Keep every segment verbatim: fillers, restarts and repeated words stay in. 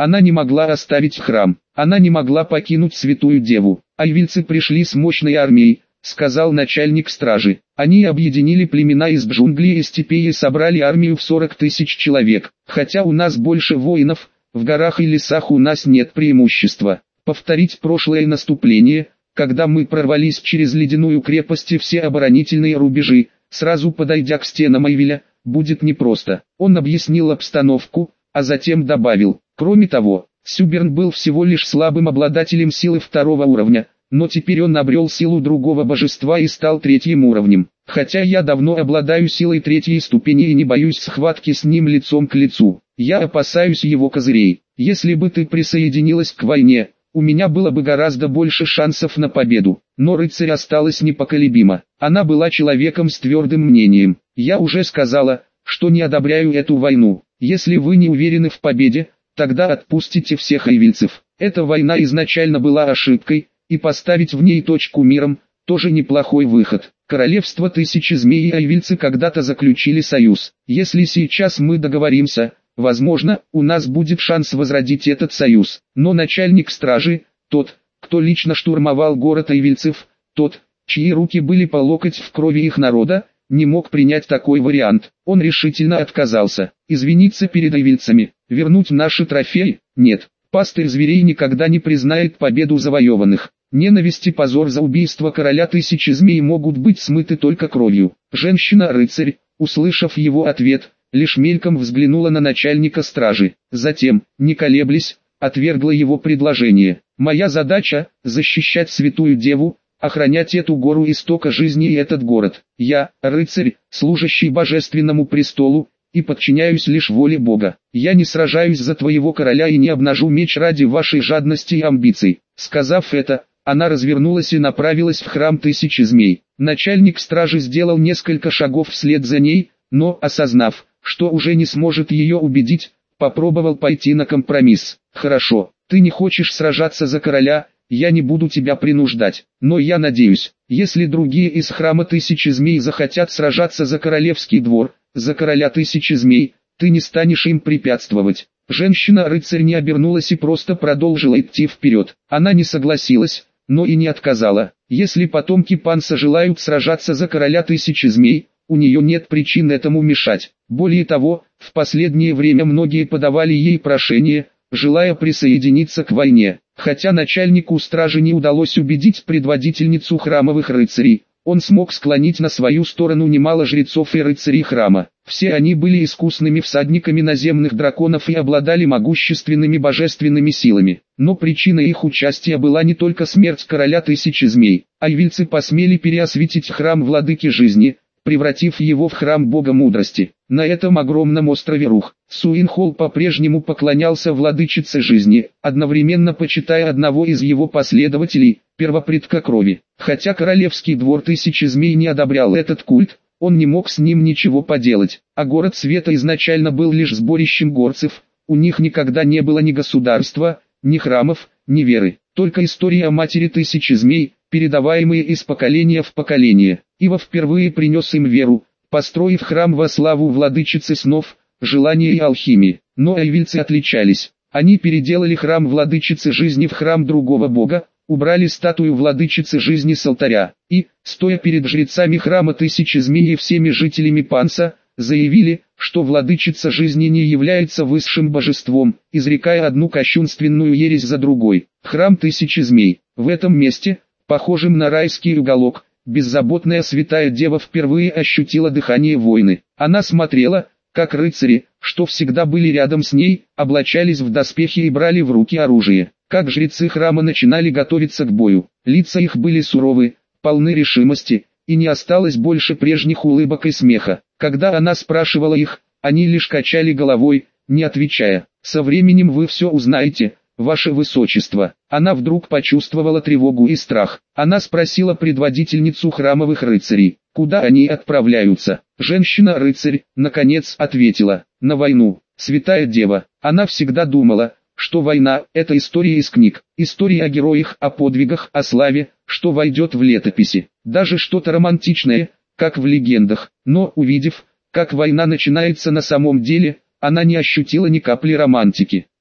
Она не могла оставить храм, она не могла покинуть святую деву. Айвильцы пришли с мощной армией, сказал начальник стражи. Они объединили племена из джунглей и степей и собрали армию в сорок тысяч человек. Хотя у нас больше воинов, в горах и лесах у нас нет преимущества. Повторить прошлое наступление, когда мы прорвались через ледяную крепость и все оборонительные рубежи, сразу подойдя к стенам Айвиля, будет непросто. Он объяснил обстановку, а затем добавил: кроме того, Сюберн был всего лишь слабым обладателем силы второго уровня, но теперь он обрел силу другого божества и стал третьим уровнем. Хотя я давно обладаю силой третьей ступени и не боюсь схватки с ним лицом к лицу, я опасаюсь его козырей. Если бы ты присоединилась к войне, у меня было бы гораздо больше шансов на победу. Но рыцарь осталась непоколебима. Она была человеком с твердым мнением. Я уже сказала, что не одобряю эту войну. Если вы не уверены в победе, тогда отпустите всех айвильцев. Эта война изначально была ошибкой, и поставить в ней точку миром – тоже неплохой выход. Королевство Тысячи Змей и айвильцы когда-то заключили союз. Если сейчас мы договоримся, возможно, у нас будет шанс возродить этот союз. Но начальник стражи, тот, кто лично штурмовал город айвильцев, тот, чьи руки были по локоть в крови их народа, не мог принять такой вариант. Он решительно отказался. Извиниться перед айвильцами, вернуть наши трофеи? Нет. Пастырь зверей никогда не признает победу завоеванных. Ненависть и позор за убийство короля Тысячи Змей могут быть смыты только кровью. Женщина-рыцарь, услышав его ответ, лишь мельком взглянула на начальника стражи. Затем, не колеблясь, отвергла его предложение. Моя задача – защищать святую деву, охранять эту гору истока жизни и этот город. Я – рыцарь, служащий божественному престолу, и подчиняюсь лишь воле Бога. Я не сражаюсь за твоего короля и не обнажу меч ради вашей жадности и амбиций. Сказав это, она развернулась и направилась в храм Тысячи Змей. Начальник стражи сделал несколько шагов вслед за ней, но, осознав, что уже не сможет ее убедить, попробовал пойти на компромисс. «Хорошо, ты не хочешь сражаться за короля, я не буду тебя принуждать, но я надеюсь, если другие из храма Тысячи Змей захотят сражаться за королевский двор, за короля Тысячи Змей, ты не станешь им препятствовать». Женщина-рыцарь не обернулась и просто продолжила идти вперед. Она не согласилась, но и не отказала. Если потомки Панса желают сражаться за короля Тысячи Змей, у нее нет причин этому мешать. Более того, в последнее время многие подавали ей прошение, желая присоединиться к войне. Хотя начальнику стражи не удалось убедить предводительницу храмовых рыцарей, он смог склонить на свою сторону немало жрецов и рыцарей храма. Все они были искусными всадниками наземных драконов и обладали могущественными божественными силами. Но причиной их участия была не только смерть короля Тысячи Змей. Айвильцы посмели переосветить храм владыки жизни, превратив его в храм бога мудрости. На этом огромном острове Рух, Суинхол по-прежнему поклонялся владычице жизни, одновременно почитая одного из его последователей, первопредка крови. Хотя королевский двор Тысячи Змей не одобрял этот культ, он не мог с ним ничего поделать, а город света изначально был лишь сборищем горцев, у них никогда не было ни государства, ни храмов, ни веры, только история о матери Тысячи Змей, передаваемые из поколения в поколение. Ива впервые принес им веру, построив храм во славу владычицы снов, желания и алхимии. Но айвильцы отличались. Они переделали храм владычицы жизни в храм другого бога, убрали статую владычицы жизни с алтаря, и, стоя перед жрецами храма Тысячи Змей и всеми жителями Панса, заявили, что владычица жизни не является высшим божеством, изрекая одну кощунственную ересь за другой. Храм Тысячи Змей. В этом месте, похожем на райский уголок, беззаботная святая дева впервые ощутила дыхание войны. Она смотрела, как рыцари, что всегда были рядом с ней, облачались в доспехи и брали в руки оружие. Как жрецы храма начинали готовиться к бою. Лица их были суровы, полны решимости, и не осталось больше прежних улыбок и смеха. Когда она спрашивала их, они лишь качали головой, не отвечая. «Со временем вы все узнаете, ваше высочество». Она вдруг почувствовала тревогу и страх. Она спросила предводительницу храмовых рыцарей, куда они отправляются. Женщина-рыцарь, наконец, ответила: «На войну, святая дева». Она всегда думала, что война – это история из книг, история о героях, о подвигах, о славе, что войдет в летописи, даже что-то романтичное, как в легендах. Но увидев, как война начинается на самом деле, она не ощутила ни капли романтики.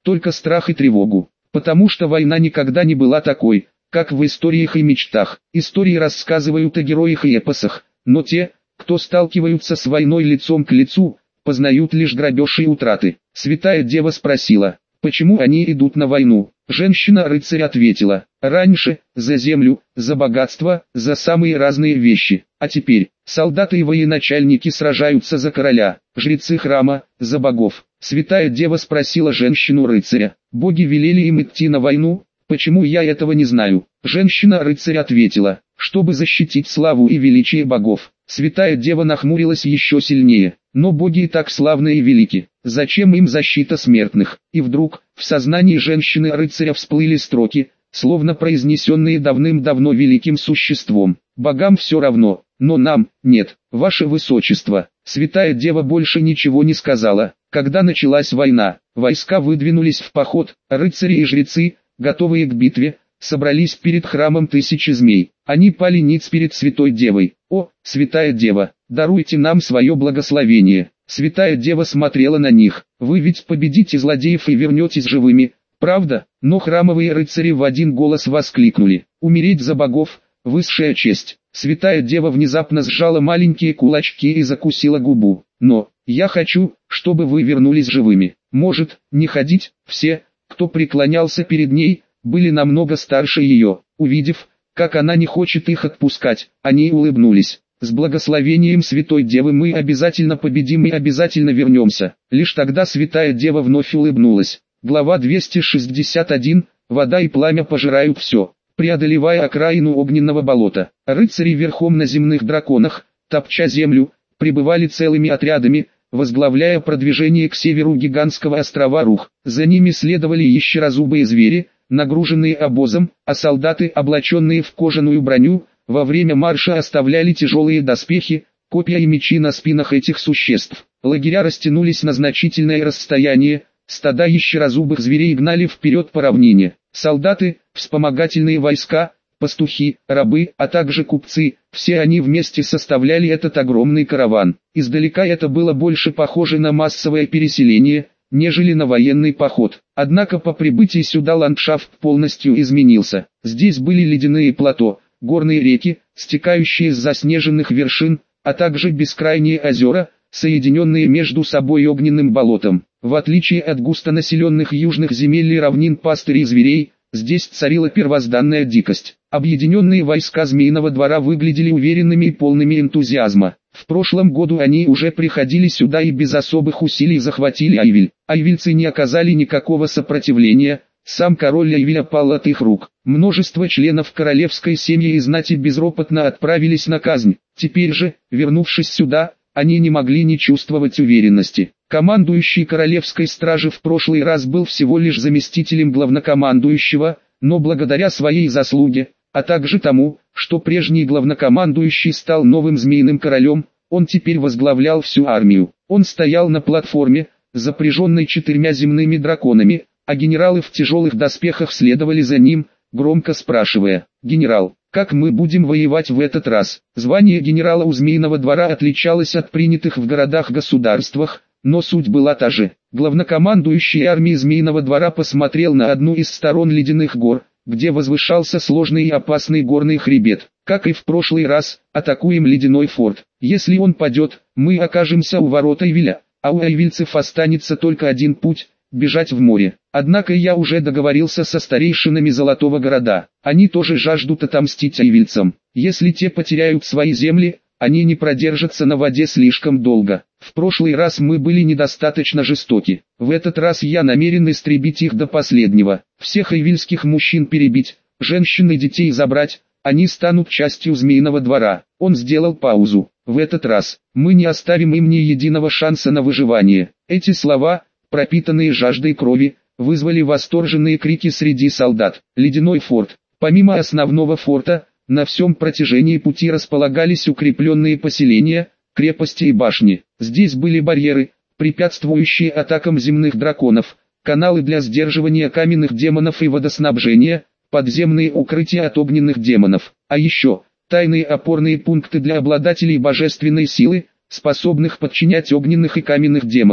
только страх и тревогу. Потому что война никогда не была такой, как в историях и мечтах. Истории рассказывают о героях и эпосах, но те, кто сталкиваются с войной лицом к лицу, познают лишь грабеж и утраты. Святая Дева спросила, почему они идут на войну. Женщина-рыцарь ответила, раньше, за землю, за богатство, за самые разные вещи, а теперь, солдаты и военачальники сражаются за короля, жрецы храма, за богов. Святая Дева спросила женщину-рыцаря, боги велели им идти на войну, почему я этого не знаю? Женщина-рыцарь ответила, чтобы защитить славу и величие богов. Святая Дева нахмурилась еще сильнее, но боги и так славны и велики, зачем им защита смертных? И вдруг, в сознании женщины-рыцаря всплыли строки, словно произнесенные давным-давно великим существом. Богам все равно, но нам, нет, ваше высочество. Святая Дева больше ничего не сказала. Когда началась война, войска выдвинулись в поход, рыцари и жрецы, готовые к битве, собрались перед храмом тысячи змей. Они пали ниц перед Святой Девой. «О, Святая Дева, даруйте нам свое благословение». Святая Дева смотрела на них. «Вы ведь победите злодеев и вернетесь живыми, правда?» Но храмовые рыцари в один голос воскликнули. «Умереть за богов – высшая честь». Святая Дева внезапно сжала маленькие кулачки и закусила губу. «Но, я хочу, чтобы вы вернулись живыми. Может, не ходить?» Все, кто преклонялся перед ней, были намного старше ее. Увидев, как она не хочет их отпускать, они улыбнулись. «С благословением Святой Девы мы обязательно победим и обязательно вернемся». Лишь тогда Святая Дева вновь улыбнулась. Глава двести шестьдесят один. Вода и пламя пожирают все. Преодолевая окраину огненного болота, рыцари верхом на земных драконах, топча землю, прибывали целыми отрядами, возглавляя продвижение к северу гигантского острова Рух. За ними следовали ящерозубые звери, нагруженные обозом, а солдаты, облаченные в кожаную броню, во время марша оставляли тяжелые доспехи, копья и мечи на спинах этих существ. Лагеря растянулись на значительное расстояние, стада ящерозубых зверей гнали вперед по равнине. Солдаты, вспомогательные войска, пастухи, рабы, а также купцы, все они вместе составляли этот огромный караван. Издалека это было больше похоже на массовое переселение, нежели на военный поход. Однако по прибытии сюда ландшафт полностью изменился. Здесь были ледяные плато, горные реки, стекающие с заснеженных вершин, а также бескрайние озера, соединенные между собой огненным болотом. В отличие от густонаселенных южных земель и равнин пастырей зверей, здесь царила первозданная дикость. Объединенные войска Змеиного двора выглядели уверенными и полными энтузиазма. В прошлом году они уже приходили сюда и без особых усилий захватили Айвиль. Айвильцы не оказали никакого сопротивления, сам король Айвиля пал от их рук. Множество членов королевской семьи и знати безропотно отправились на казнь. Теперь же, вернувшись сюда, они не могли не чувствовать уверенности. Командующий королевской стражи в прошлый раз был всего лишь заместителем главнокомандующего, но благодаря своей заслуге, а также тому, что прежний главнокомандующий стал новым змеиным королем, он теперь возглавлял всю армию. Он стоял на платформе, запряженной четырьмя земными драконами, а генералы в тяжелых доспехах следовали за ним, громко спрашивая: «Генерал, как мы будем воевать в этот раз?» Звание генерала у Змеиного двора отличалось от принятых в городах-государствах, но суть была та же. Главнокомандующий армией Змеиного двора посмотрел на одну из сторон ледяных гор, где возвышался сложный и опасный горный хребет. Как и в прошлый раз, атакуем ледяной форт. Если он падет, мы окажемся у ворот Айвиля, а у айвильцев останется только один путь – бежать в море. Однако я уже договорился со старейшинами Золотого города. Они тоже жаждут отомстить айвильцам. Если те потеряют свои земли, они не продержатся на воде слишком долго. В прошлый раз мы были недостаточно жестоки. В этот раз я намерен истребить их до последнего. Всех айвильских мужчин перебить, женщин и детей забрать, они станут частью Змеиного двора. Он сделал паузу. В этот раз мы не оставим им ни единого шанса на выживание. Эти слова, пропитанные жаждой крови, вызвали восторженные крики среди солдат. Ледяной форт. Помимо основного форта, на всем протяжении пути располагались укрепленные поселения, крепости и башни. Здесь были барьеры, препятствующие атакам земных драконов, каналы для сдерживания каменных демонов и водоснабжения, подземные укрытия от огненных демонов. А еще, тайные опорные пункты для обладателей божественной силы, способных подчинять огненных и каменных демонов.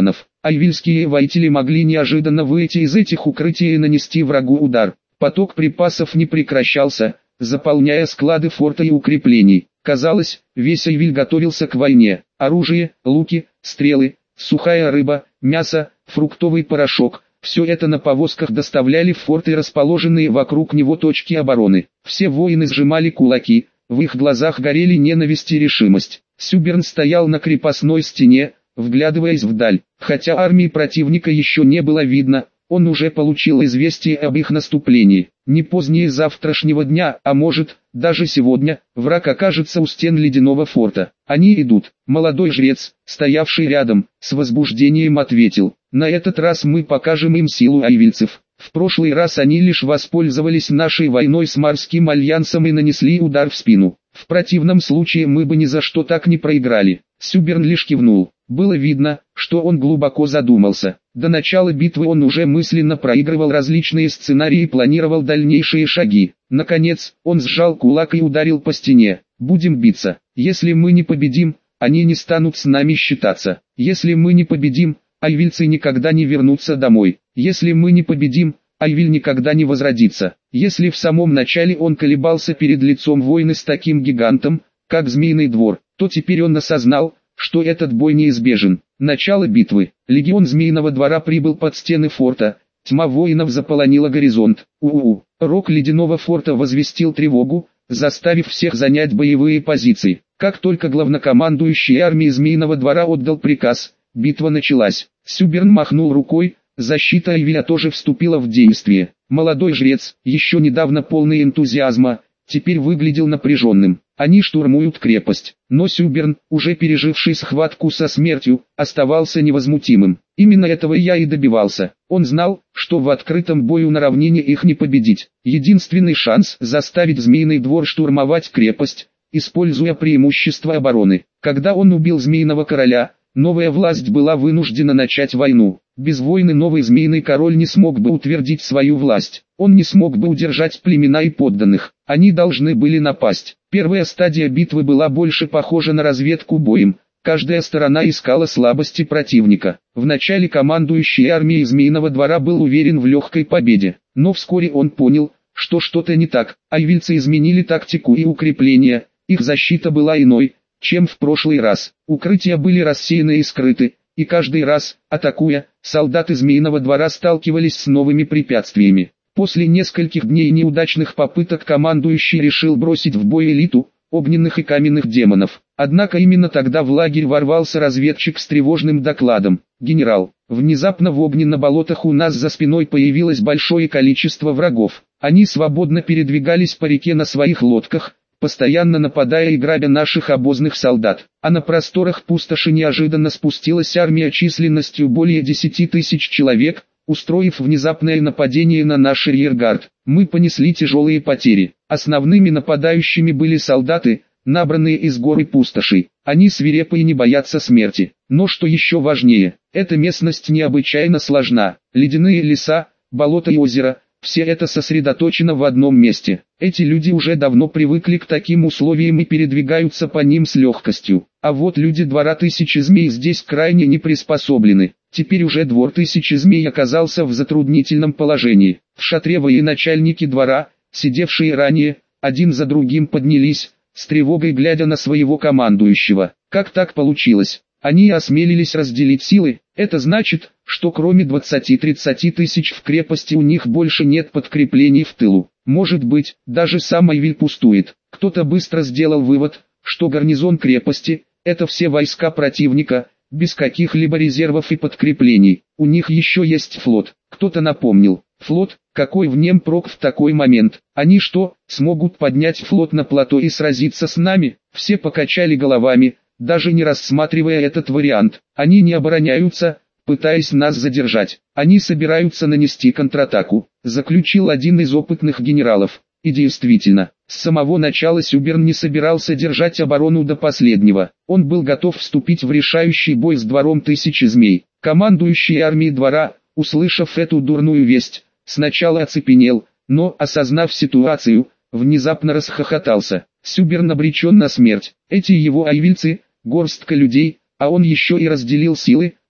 айвильские воители могли неожиданно выйти из этих укрытий и нанести врагу удар. Поток припасов не прекращался, заполняя склады форта и укреплений. Казалось, весь Айвиль готовился к войне. Оружие, луки, стрелы, сухая рыба, мясо, фруктовый порошок – все это на повозках доставляли в форт и расположенные вокруг него точки обороны. Все воины сжимали кулаки, в их глазах горели ненависть и решимость. Сюберн стоял на крепостной стене, вглядываясь вдаль. Хотя армии противника еще не было видно, он уже получил известие об их наступлении. Не позднее завтрашнего дня, а может, даже сегодня, враг окажется у стен ледяного форта. Они идут. Молодой жрец, стоявший рядом, с возбуждением ответил: «На этот раз мы покажем им силу айвильцев. В прошлый раз они лишь воспользовались нашей войной с Морским альянсом и нанесли удар в спину. В противном случае мы бы ни за что так не проиграли». Сюберн лишь кивнул. Было видно, что он глубоко задумался. До начала битвы он уже мысленно проигрывал различные сценарии и планировал дальнейшие шаги. Наконец, он сжал кулак и ударил по стене. «Будем биться. Если мы не победим, они не станут с нами считаться. Если мы не победим, айвильцы никогда не вернутся домой. Если мы не победим, Айвиль никогда не возродится». Если в самом начале он колебался перед лицом войны с таким гигантом, как Змеиный двор, то теперь он осознал, что этот бой неизбежен. Начало битвы. Легион Змеиного двора прибыл под стены форта. Тьма воинов заполонила горизонт. У-у-у. Рог ледяного форта возвестил тревогу, заставив всех занять боевые позиции. Как только главнокомандующий армией Змеиного двора отдал приказ, битва началась. Сюберн махнул рукой, защита Айвиля тоже вступила в действие. Молодой жрец, еще недавно полный энтузиазма, теперь выглядел напряженным. Они штурмуют крепость, но Сюберн, уже переживший схватку со смертью, оставался невозмутимым. Именно этого я и добивался. Он знал, что в открытом бою на равнине их не победить. Единственный шанс заставить Змеиный двор штурмовать крепость, используя преимущество обороны. Когда он убил Змеиного короля, новая власть была вынуждена начать войну. Без войны новый Змеиный король не смог бы утвердить свою власть. Он не смог бы удержать племена и подданных. Они должны были напасть. Первая стадия битвы была больше похожа на разведку боем. Каждая сторона искала слабости противника. Вначале командующий армией Змеиного двора был уверен в легкой победе. Но вскоре он понял, что что-то не так. Айвильцы изменили тактику и укрепления. Их защита была иной, чем в прошлый раз. Укрытия были рассеяны и скрыты. И каждый раз, атакуя, солдаты Змеиного двора сталкивались с новыми препятствиями. После нескольких дней неудачных попыток командующий решил бросить в бой элиту, огненных и каменных демонов. Однако именно тогда в лагерь ворвался разведчик с тревожным докладом. «Генерал, внезапно в огненно-болотах у нас за спиной появилось большое количество врагов. Они свободно передвигались по реке на своих лодках, постоянно нападая и грабя наших обозных солдат. А на просторах пустоши неожиданно спустилась армия численностью более десяти тысяч человек, устроив внезапное нападение на наш арьергард. Мы понесли тяжелые потери. Основными нападающими были солдаты, набранные из горы пустошей. Они свирепы и не боятся смерти. Но что еще важнее, эта местность необычайно сложна. Ледяные леса, болота и озера – все это сосредоточено в одном месте. Эти люди уже давно привыкли к таким условиям и передвигаются по ним с легкостью. А вот люди двора Тысячи Змей здесь крайне не приспособлены. Теперь уже двор Тысячи Змей оказался в затруднительном положении. В шатре военачальники двора, сидевшие ранее, один за другим поднялись, с тревогой глядя на своего командующего. Как так получилось? Они осмелились разделить силы. Это значит, что кроме двадцати-тридцати тысяч в крепости у них больше нет подкреплений в тылу. Может быть, даже сам Айвиль пустует. Кто-то быстро сделал вывод, что гарнизон крепости – это все войска противника, без каких-либо резервов и подкреплений. У них еще есть флот. Кто-то напомнил: флот, какой в нем прок в такой момент? Они что, смогут поднять флот на плато и сразиться с нами? Все покачали головами, даже не рассматривая этот вариант. Они не обороняются, пытаясь нас задержать. Они собираются нанести контратаку, заключил один из опытных генералов. И действительно, с самого начала Сюберн не собирался держать оборону до последнего. Он был готов вступить в решающий бой с двором Тысячи Змей. Командующий армией двора, услышав эту дурную весть, сначала оцепенел, но, осознав ситуацию, внезапно расхохотался. Сюберн обречен на смерть. Эти его айвильцы, горстка людей, а он еще и разделил силы,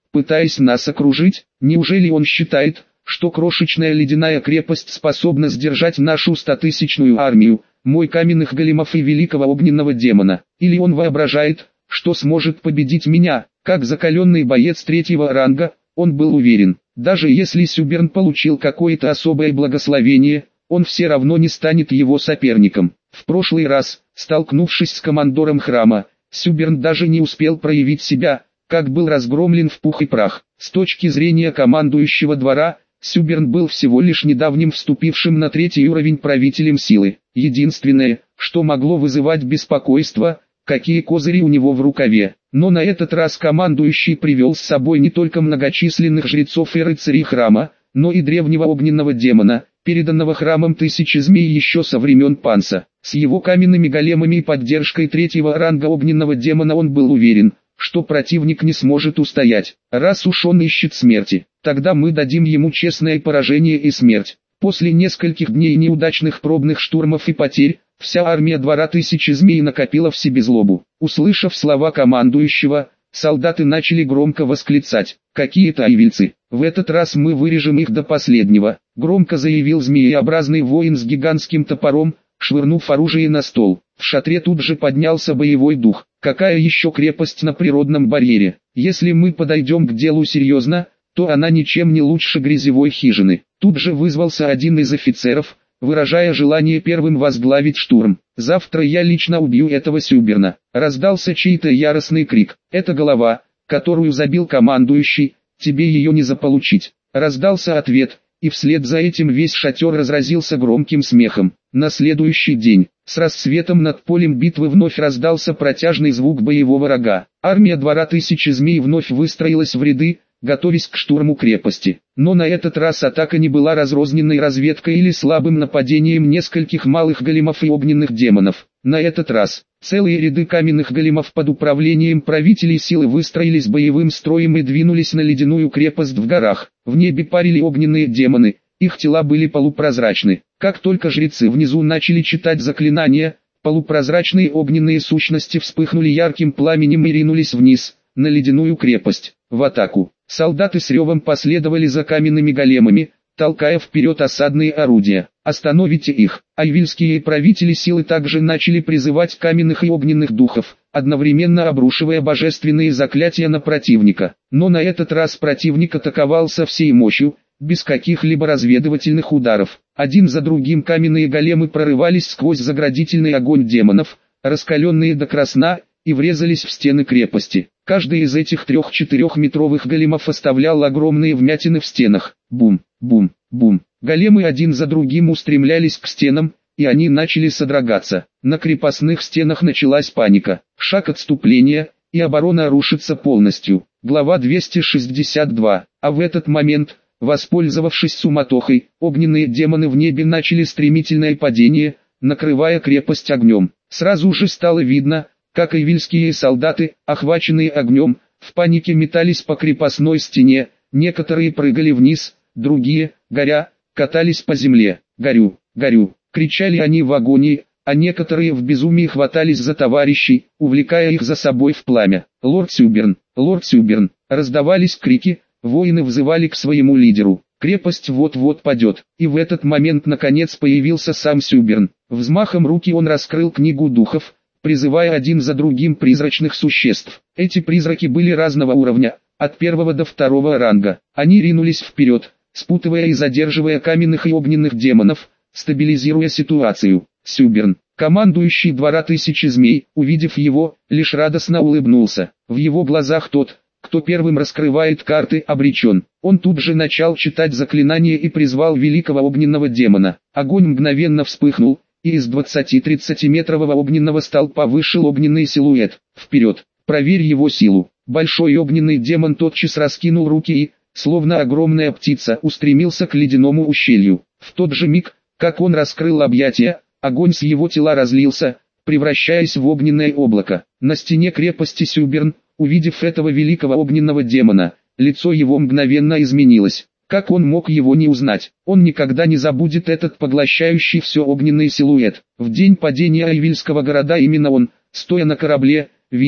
пытаясь нас окружить? Неужели он считает, что крошечная ледяная крепость способна сдержать нашу стотысячную армию, мой каменных големов и великого огненного демона? Или он воображает, что сможет победить меня? Как закаленный боец третьего ранга, он был уверен, даже если Сюберн получил какое-то особое благословение, он все равно не станет его соперником. В прошлый раз, столкнувшись с командором храма, Сюберн даже не успел проявить себя, как был разгромлен в пух и прах. С точки зрения командующего двора, Сюберн был всего лишь недавним вступившим на третий уровень правителем силы. Единственное, что могло вызывать беспокойство, какие козыри у него в рукаве. Но на этот раз командующий привел с собой не только многочисленных жрецов и рыцарей храма, но и древнего огненного демона, переданного храмом тысячи змей еще со времен Панса. С его каменными големами и поддержкой третьего ранга огненного демона он был уверен, что противник не сможет устоять. Раз уж он ищет смерти, тогда мы дадим ему честное поражение и смерть. После нескольких дней неудачных пробных штурмов и потерь, вся армия двора тысячи змей накопила в себе злобу. Услышав слова командующего, солдаты начали громко восклицать: «Какие-то айвильцы! В этот раз мы вырежем их до последнего!» Громко заявил змееобразный воин с гигантским топором, швырнув оружие на стол. В шатре тут же поднялся боевой дух. Какая еще крепость на природном барьере? Если мы подойдем к делу серьезно, то она ничем не лучше грязевой хижины. Тут же вызвался один из офицеров, выражая желание первым возглавить штурм. «Завтра я лично убью этого Сюберна!» Раздался чей-то яростный крик. «Это голова, которую забил командующий, тебе ее не заполучить!» Раздался ответ, и вслед за этим весь шатер разразился громким смехом. На следующий день, с рассветом над полем битвы вновь раздался протяжный звук боевого рога. Армия двора тысячи змей вновь выстроилась в ряды, готовясь к штурму крепости. Но на этот раз атака не была разрозненной разведкой или слабым нападением нескольких малых големов и огненных демонов. На этот раз, целые ряды каменных големов под управлением правителей силы выстроились боевым строем и двинулись на ледяную крепость в горах. В небе парили огненные демоны, их тела были полупрозрачны. Как только жрецы внизу начали читать заклинания, полупрозрачные огненные сущности вспыхнули ярким пламенем и ринулись вниз, на ледяную крепость, в атаку. Солдаты с ревом последовали за каменными големами, толкая вперед осадные орудия. «Остановите их!» Айвильские правители силы также начали призывать каменных и огненных духов, одновременно обрушивая божественные заклятия на противника. Но на этот раз противник атаковал со всей мощью, без каких-либо разведывательных ударов. Один за другим каменные големы прорывались сквозь заградительный огонь демонов, раскаленные до красна, и врезались в стены крепости. Каждый из этих трех-четырехметровых големов оставлял огромные вмятины в стенах. Бум, бум, бум. Големы один за другим устремлялись к стенам, и они начали содрогаться. На крепостных стенах началась паника. Шаг отступления, и оборона рушится полностью. Глава двести шестьдесят два. А в этот момент, воспользовавшись суматохой, огненные демоны в небе начали стремительное падение, накрывая крепость огнем. Сразу же стало видно, как айвильские солдаты, охваченные огнем, в панике метались по крепостной стене, некоторые прыгали вниз, другие, горя, катались по земле. «Горю, горю!» — кричали они в агонии, а некоторые в безумии хватались за товарищей, увлекая их за собой в пламя. «Лорд Сюберн! Лорд Сюберн!» — раздавались крики, воины взывали к своему лидеру. Крепость вот-вот падет, и в этот момент наконец появился сам Сюберн. Взмахом руки он раскрыл книгу духов, призывая один за другим призрачных существ. Эти призраки были разного уровня, от первого до второго ранга. Они ринулись вперед, спутывая и задерживая каменных и огненных демонов, стабилизируя ситуацию. Сюберн, командующий двора тысячи змей, увидев его, лишь радостно улыбнулся. В его глазах тот, кто первым раскрывает карты, обречен. Он тут же начал читать заклинание и призвал великого огненного демона. Огонь мгновенно вспыхнул, и из двадцати-тридцатиметрового огненного столпа вышел огненный силуэт. «Вперед! Проверь его силу!» Большой огненный демон тотчас раскинул руки и, словно огромная птица, устремился к ледяному ущелью. В тот же миг, как он раскрыл объятия, огонь с его тела разлился, превращаясь в огненное облако. На стене крепости Сюберн, увидев этого великого огненного демона, лицо его мгновенно изменилось. Как он мог его не узнать? Он никогда не забудет этот поглощающий все огненный силуэт. В день падения Айвильского города именно он, стоя на корабле, видел,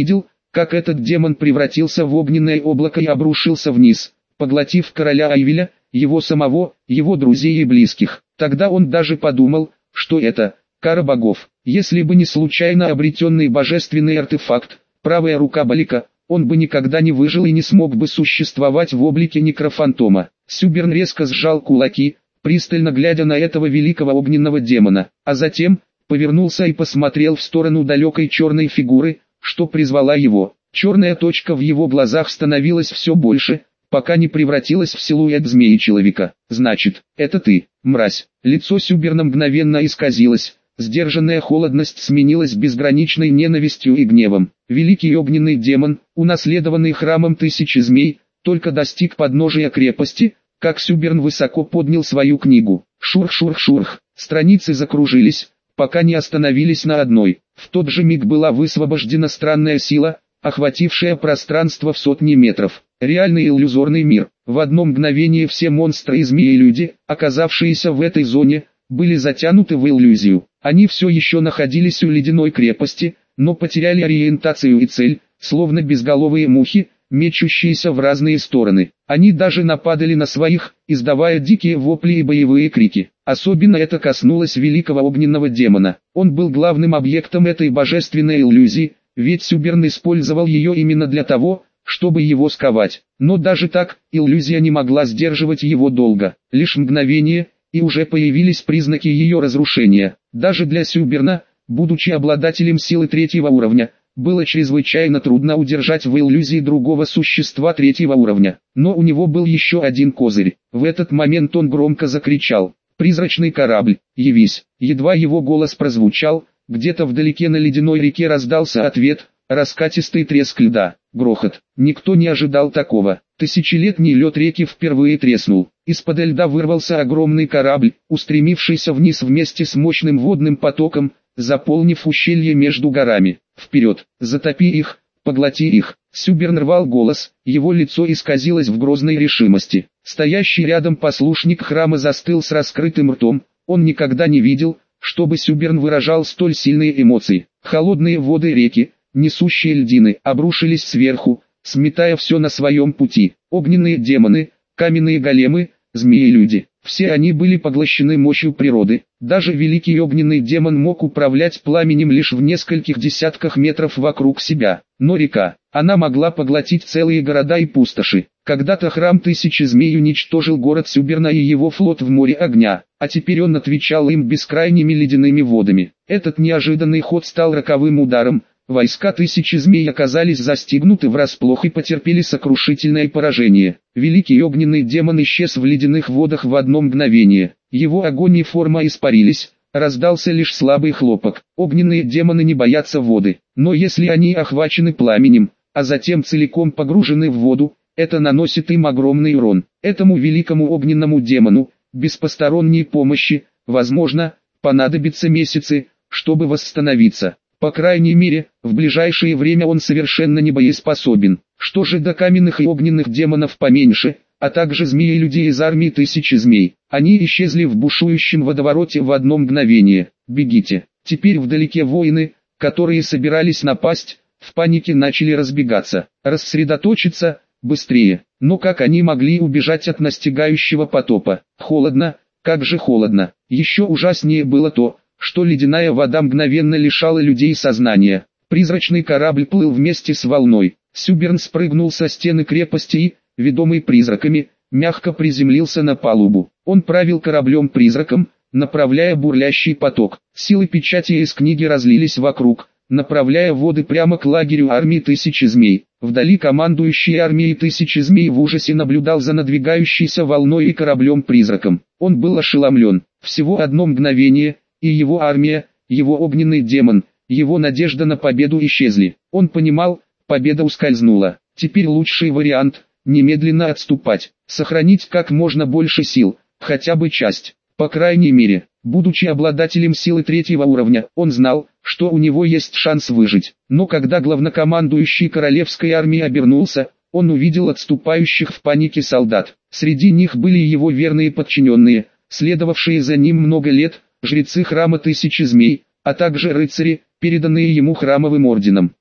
как этот демон превратился в огненное облако и обрушился вниз, поглотив короля Айвеля, его самого, его друзей и близких. Тогда он даже подумал, что это кара богов. Если бы не случайно обретенный божественный артефакт, правая рука Балика, он бы никогда не выжил и не смог бы существовать в облике некрофантома. Сюберн резко сжал кулаки, пристально глядя на этого великого огненного демона, а затем повернулся и посмотрел в сторону далекой черной фигуры, что призвала его. Черная точка в его глазах становилась все больше, пока не превратилась в силуэт змеи-человека. «Значит, это ты, мразь!» Лицо Сюберна мгновенно исказилось, сдержанная холодность сменилась безграничной ненавистью и гневом. Великий огненный демон, унаследованный храмом тысячи змей, только достиг подножия крепости, как Сюберн высоко поднял свою книгу. Шурх-шурх-шурх, страницы закружились, пока не остановились на одной. В тот же миг была высвобождена странная сила, охватившая пространство в сотни метров. Реальный иллюзорный мир. В одно мгновение все монстры и змеи-люди, оказавшиеся в этой зоне, были затянуты в иллюзию. Они все еще находились у ледяной крепости, но потеряли ориентацию и цель, словно безголовые мухи, мечущиеся в разные стороны. Они даже нападали на своих, издавая дикие вопли и боевые крики. Особенно это коснулось великого огненного демона. Он был главным объектом этой божественной иллюзии, ведь Сюберн использовал ее именно для того, чтобы его сковать. Но даже так, иллюзия не могла сдерживать его долго. Лишь мгновение, и уже появились признаки ее разрушения. Даже для Сюберна, будучи обладателем силы третьего уровня, было чрезвычайно трудно удержать в иллюзии другого существа третьего уровня. Но у него был еще один козырь. В этот момент он громко закричал: «Призрачный корабль, явись!» Едва его голос прозвучал, где-то вдалеке на ледяной реке раздался ответ, раскатистый треск льда, грохот. Никто не ожидал такого. Тысячелетний лед реки впервые треснул. Из-под льда вырвался огромный корабль, устремившийся вниз вместе с мощным водным потоком, заполнив ущелье между горами. «Вперед! Затопи их! Поглоти их!» Сюберн рвал голос, его лицо исказилось в грозной решимости. Стоящий рядом послушник храма застыл с раскрытым ртом, он никогда не видел, чтобы Сюберн выражал столь сильные эмоции. Холодные воды реки, несущие льдины, обрушились сверху, сметая все на своем пути. Огненные демоны, каменные големы, змеи-люди. Все они были поглощены мощью природы. Даже великий огненный демон мог управлять пламенем лишь в нескольких десятках метров вокруг себя. Но река, она могла поглотить целые города и пустоши. Когда-то храм тысячи змей уничтожил город Сюберна и его флот в море огня, а теперь он отвечал им бескрайними ледяными водами. Этот неожиданный ход стал роковым ударом. Войска тысячи змей оказались застигнуты врасплох и потерпели сокрушительное поражение. Великий огненный демон исчез в ледяных водах в одно мгновение. Его огонь и форма испарились, раздался лишь слабый хлопок. Огненные демоны не боятся воды, но если они охвачены пламенем, а затем целиком погружены в воду, это наносит им огромный урон. Этому великому огненному демону, без посторонней помощи, возможно, понадобятся месяцы, чтобы восстановиться. По крайней мере, в ближайшее время он совершенно не боеспособен. Что же до каменных и огненных демонов поменьше, а также змеи и людей из армии тысячи змей. Они исчезли в бушующем водовороте в одно мгновение. Бегите. Теперь вдалеке воины, которые собирались напасть, в панике начали разбегаться. Рассредоточиться, быстрее. Но как они могли убежать от настигающего потопа? Холодно, как же холодно. Еще ужаснее было то, что ледяная вода мгновенно лишала людей сознания. Призрачный корабль плыл вместе с волной. Сюберн спрыгнул со стены крепости и, ведомый призраками, мягко приземлился на палубу. Он правил кораблем-призраком, направляя бурлящий поток. Силы печати из книги разлились вокруг, направляя воды прямо к лагерю армии тысячи змей. Вдали командующий армией тысячи змей в ужасе наблюдал за надвигающейся волной и кораблем-призраком. Он был ошеломлен. Всего одно мгновение, и его армия, его огненный демон, его надежда на победу исчезли. Он понимал, победа ускользнула. Теперь лучший вариант – немедленно отступать, сохранить как можно больше сил, хотя бы часть. По крайней мере, будучи обладателем силы третьего уровня, он знал, что у него есть шанс выжить. Но когда главнокомандующий королевской армии обернулся, он увидел отступающих в панике солдат. Среди них были его верные подчиненные, следовавшие за ним много лет, жрецы храма тысячи змей, а также рыцари, переданные ему храмовым орденом.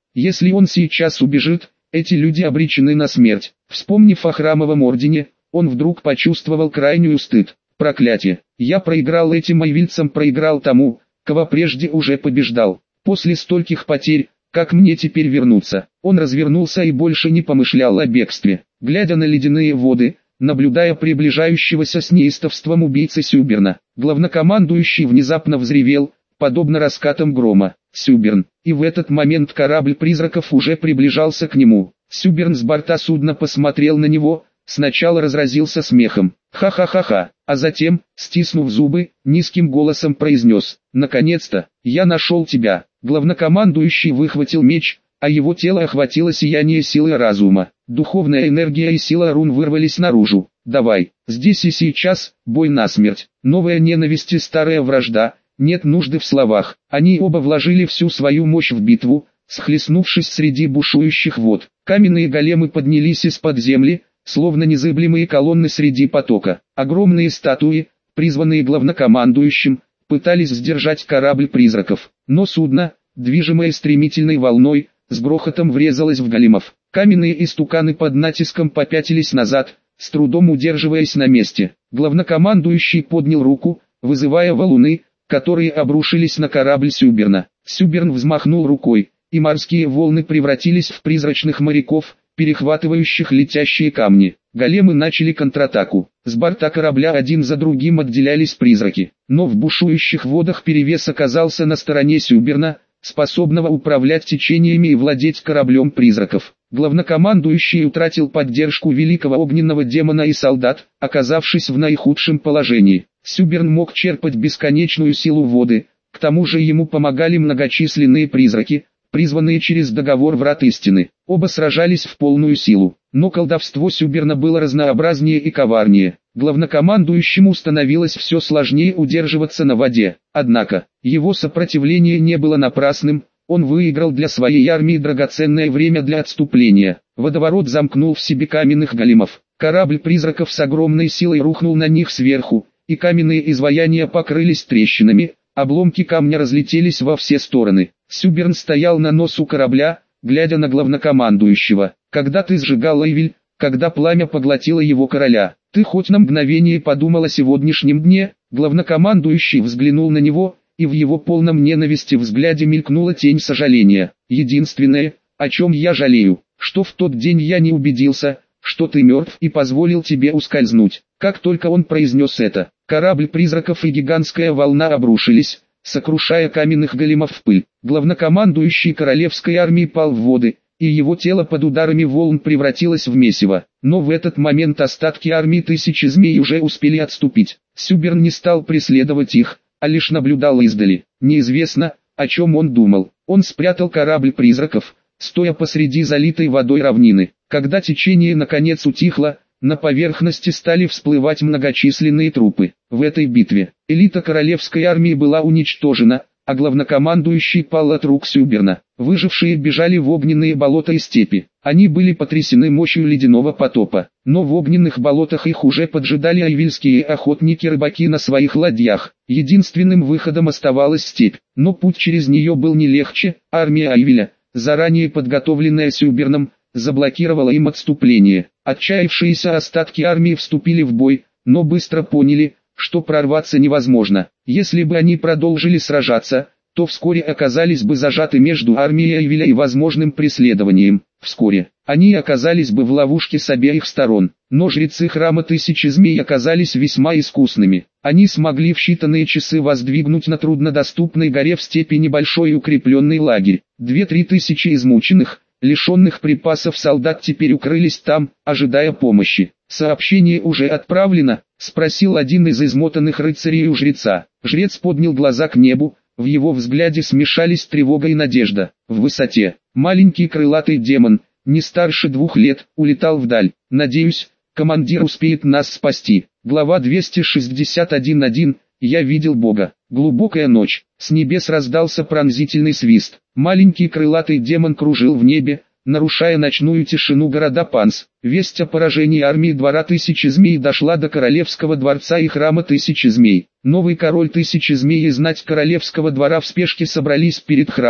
Если он сейчас убежит, эти люди обречены на смерть. Вспомнив о храмовом ордене, он вдруг почувствовал крайнюю стыд. Проклятие! Я проиграл этим айвильцам, проиграл тому, кого прежде уже побеждал. После стольких потерь, как мне теперь вернуться? Он развернулся и больше не помышлял о бегстве. Глядя на ледяные воды, наблюдая приближающегося с неистовством убийцы Сюберна, главнокомандующий внезапно взревел, подобно раскатам грома. Сюберн. И в этот момент корабль призраков уже приближался к нему. Сюберн с борта судна посмотрел на него, сначала разразился смехом. Ха-ха-ха-ха, а затем, стиснув зубы, низким голосом произнес: «Наконец-то, я нашел тебя». Главнокомандующий выхватил меч, а его тело охватило сияние силы разума. Духовная энергия и сила рун вырвались наружу. «Давай, здесь и сейчас, бой насмерть. Новая ненависть и старая вражда, нет нужды в словах». Они оба вложили всю свою мощь в битву, схлестнувшись среди бушующих вод. Каменные големы поднялись из-под земли, словно незыблемые колонны среди потока. Огромные статуи, призванные главнокомандующим, пытались сдержать корабль призраков. Но судно, движимое стремительной волной, с грохотом врезалось в големов. Каменные истуканы под натиском попятились назад, с трудом удерживаясь на месте. Главнокомандующий поднял руку, вызывая валуны, которые обрушились на корабль Сюберна. Сюберн взмахнул рукой, и морские волны превратились в призрачных моряков, перехватывающих летящие камни. Големы начали контратаку. С борта корабля один за другим отделялись призраки. Но в бушующих водах перевес оказался на стороне Сюберна, способного управлять течениями и владеть кораблем призраков. Главнокомандующий утратил поддержку великого огненного демона и солдат, оказавшись в наихудшем положении. Сюберн мог черпать бесконечную силу воды, к тому же ему помогали многочисленные призраки, призванные через договор врат истины. Оба сражались в полную силу, но колдовство Сюберна было разнообразнее и коварнее. Главнокомандующему становилось все сложнее удерживаться на воде. Однако, его сопротивление не было напрасным, он выиграл для своей армии драгоценное время для отступления. Водоворот замкнул в себе каменных големов. Корабль призраков с огромной силой рухнул на них сверху, и каменные изваяния покрылись трещинами, обломки камня разлетелись во все стороны. Сюберн стоял на носу корабля, глядя на главнокомандующего. «Когда ты сжигал Эйвиль, когда пламя поглотило его короля, ты хоть на мгновение подумал о сегодняшнем дне?» Главнокомандующий взглянул на него, и в его полном ненависти взгляде мелькнула тень сожаления. «Единственное, о чем я жалею, что в тот день я не убедился, что ты мертв и позволил тебе ускользнуть». Как только он произнес это, корабль призраков и гигантская волна обрушились, сокрушая каменных големов в пыль. Главнокомандующий королевской армии пал в воды, и его тело под ударами волн превратилось в месиво. Но в этот момент остатки армии Тысячи Змей уже успели отступить. Сюберн не стал преследовать их, а лишь наблюдал издали. Неизвестно, о чем он думал. Он спрятал корабль призраков, стоя посреди залитой водой равнины. Когда течение наконец утихло, на поверхности стали всплывать многочисленные трупы. В этой битве элита королевской армии была уничтожена, а главнокомандующий пал от рук Сюберна. Выжившие бежали в огненные болота и степи. Они были потрясены мощью ледяного потопа. Но в огненных болотах их уже поджидали айвильские охотники-рыбаки на своих ладьях. Единственным выходом оставалась степь, но путь через нее был не легче. Армия Айвиля, заранее подготовленная Сюберном, заблокировала им отступление. Отчаявшиеся остатки армии вступили в бой, но быстро поняли, что прорваться невозможно. Если бы они продолжили сражаться, то вскоре оказались бы зажаты между армией Айвиля и возможным преследованием. Вскоре они оказались бы в ловушке с обеих сторон. Но жрецы храма Тысячи Змей оказались весьма искусными. Они смогли в считанные часы воздвигнуть на труднодоступной горе в степи небольшой укрепленный лагерь. Две-три тысячи измученных, лишенных припасов солдат теперь укрылись там, ожидая помощи. «Сообщение уже отправлено?» — спросил один из измотанных рыцарей у жреца. Жрец поднял глаза к небу, в его взгляде смешались тревога и надежда. В высоте, маленький крылатый демон, не старше двух лет, улетал вдаль. «Надеюсь, командир успеет нас спасти». Глава двести шестьдесят один точка один. «Я видел Бога». Глубокая ночь. С небес раздался пронзительный свист. Маленький крылатый демон кружил в небе, нарушая ночную тишину города Панс. Весть о поражении армии двора Тысячи Змей дошла до королевского дворца и храма Тысячи Змей. Новый король Тысячи Змей и знать королевского двора в спешке собрались перед храмом,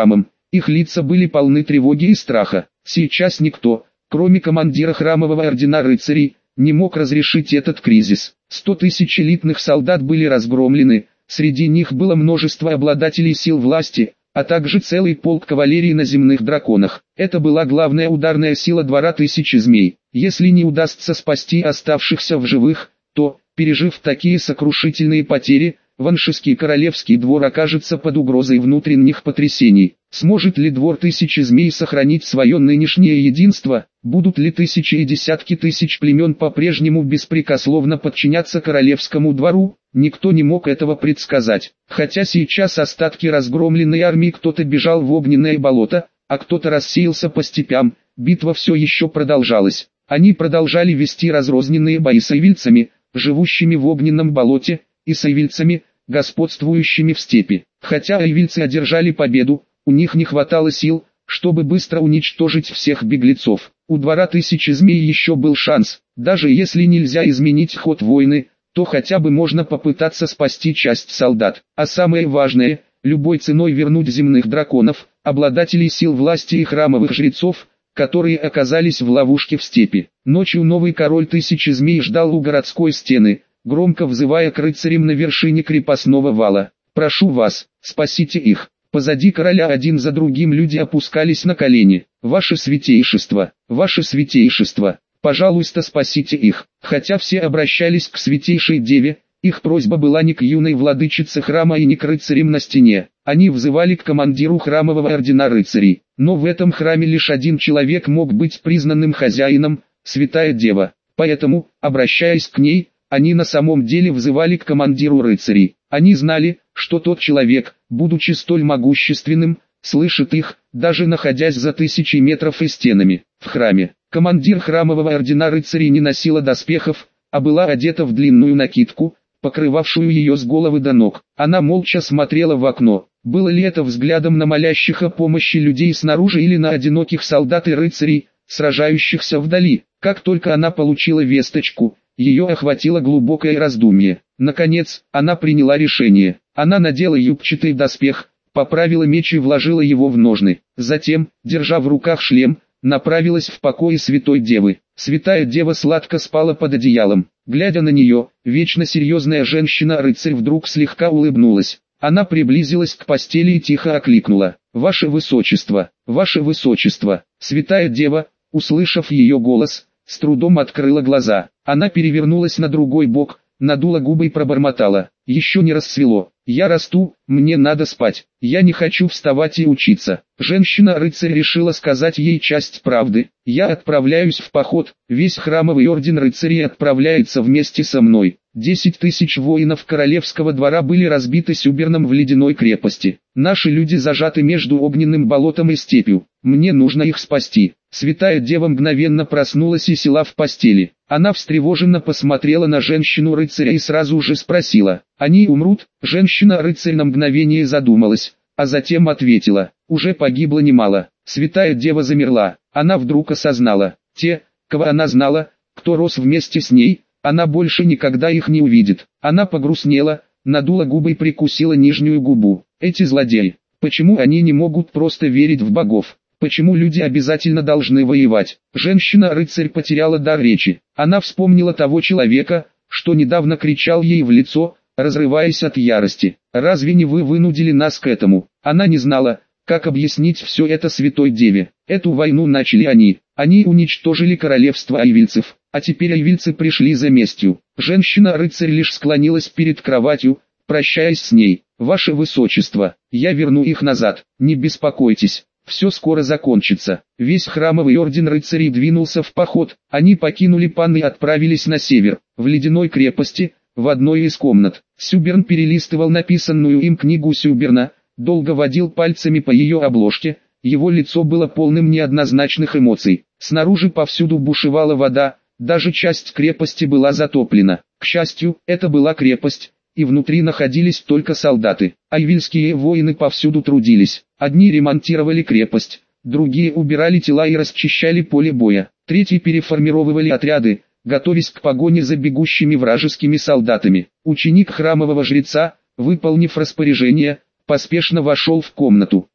Их лица были полны тревоги и страха. Сейчас никто, кроме командира храмового ордена рыцарей, не мог разрешить этот кризис. Сто тысяч элитных солдат были разгромлены, среди них было множество обладателей сил власти, а также целый полк кавалерии на земных драконах. Это была главная ударная сила двора тысячи змей. Если не удастся спасти оставшихся в живых, то, пережив такие сокрушительные потери, Ваншский королевский двор окажется под угрозой внутренних потрясений. Сможет ли двор тысячи змей сохранить свое нынешнее единство? Будут ли тысячи и десятки тысяч племен по-прежнему беспрекословно подчиняться королевскому двору? Никто не мог этого предсказать. Хотя сейчас остатки разгромленной армии, кто-то бежал в огненное болото, а кто-то рассеялся по степям, битва все еще продолжалась. Они продолжали вести разрозненные бои с айвильцами, живущими в огненном болоте, и с айвильцами, господствующими в степи. Хотя айвильцы одержали победу, у них не хватало сил, чтобы быстро уничтожить всех беглецов. У двора тысячи змей еще был шанс. Даже если нельзя изменить ход войны, то хотя бы можно попытаться спасти часть солдат. А самое важное, любой ценой вернуть земных драконов, обладателей сил власти и храмовых жрецов, которые оказались в ловушке в степи. Ночью новый король тысячи змей ждал у городской стены, громко взывая к рыцарям на вершине крепостного вала. «Прошу вас, спасите их». Позади короля один за другим люди опускались на колени. «Ваше святейшество, ваше святейшество, пожалуйста, спасите их». Хотя все обращались к святейшей деве, их просьба была не к юной владычице храма и не к рыцарям на стене. Они взывали к командиру храмового ордена рыцарей. Но в этом храме лишь один человек мог быть признанным хозяином, святая дева. Поэтому, обращаясь к ней, они на самом деле взывали к командиру рыцарей. Они знали, что тот человек, будучи столь могущественным, слышит их, даже находясь за тысячи метров и стенами. В храме, командир храмового ордена рыцарей не носила доспехов, а была одета в длинную накидку, покрывавшую ее с головы до ног. Она молча смотрела в окно. Было ли это взглядом на молящих о помощи людей снаружи или на одиноких солдат и рыцарей, сражающихся вдали? Как только она получила весточку, ее охватило глубокое раздумье. Наконец, она приняла решение. Она надела юбчатый доспех, поправила меч и вложила его в ножны. Затем, держа в руках шлем, направилась в покои святой девы. Святая дева сладко спала под одеялом. Глядя на нее, вечно серьезная женщина-рыцарь вдруг слегка улыбнулась. Она приблизилась к постели и тихо окликнула: «Ваше Высочество, Ваше Высочество». Святая дева, услышав ее голос, с трудом открыла глаза. Она перевернулась на другой бок, надула губы и пробормотала: «Еще не рассвело. Я расту, мне надо спать. Я не хочу вставать и учиться». Женщина-рыцарь решила сказать ей часть правды. «Я отправляюсь в поход, весь храмовый орден рыцарей отправляется вместе со мной. Десять тысяч воинов королевского двора были разбиты Сюберном в ледяной крепости. Наши люди зажаты между огненным болотом и степью. Мне нужно их спасти». Святая дева мгновенно проснулась и села в постели. Она встревоженно посмотрела на женщину-рыцаря и сразу же спросила: «Они умрут?» Женщина-рыцарь на мгновение задумалась, а затем ответила: «Уже погибло немало». Святая дева замерла. Она вдруг осознала: те, кого она знала, кто рос вместе с ней, она больше никогда их не увидит. Она погрустнела, надула губы и прикусила нижнюю губу. Эти злодеи, почему они не могут просто верить в богов? Почему люди обязательно должны воевать? Женщина-рыцарь потеряла дар речи. Она вспомнила того человека, что недавно кричал ей в лицо, разрываясь от ярости: «Разве не вы вынудили нас к этому?» Она не знала, как объяснить все это святой деве. Эту войну начали они. Они уничтожили королевство айвильцев, а теперь айвильцы пришли за местью. Женщина-рыцарь лишь склонилась перед кроватью, прощаясь с ней: «Ваше Высочество, я верну их назад, не беспокойтесь. Все скоро закончится». Весь храмовый орден рыцарей двинулся в поход. Они покинули Пан и отправились на север, в ледяной крепости, в одной из комнат. Сюберн перелистывал написанную им книгу Сюберна, долго водил пальцами по ее обложке. Его лицо было полным неоднозначных эмоций. Снаружи повсюду бушевала вода, даже часть крепости была затоплена. К счастью, это была крепость, и внутри находились только солдаты. Айвильские воины повсюду трудились. Одни ремонтировали крепость, другие убирали тела и расчищали поле боя, третьи переформировывали отряды, готовясь к погоне за бегущими вражескими солдатами. Ученик храмового жреца, выполнив распоряжение, поспешно вошел в комнату.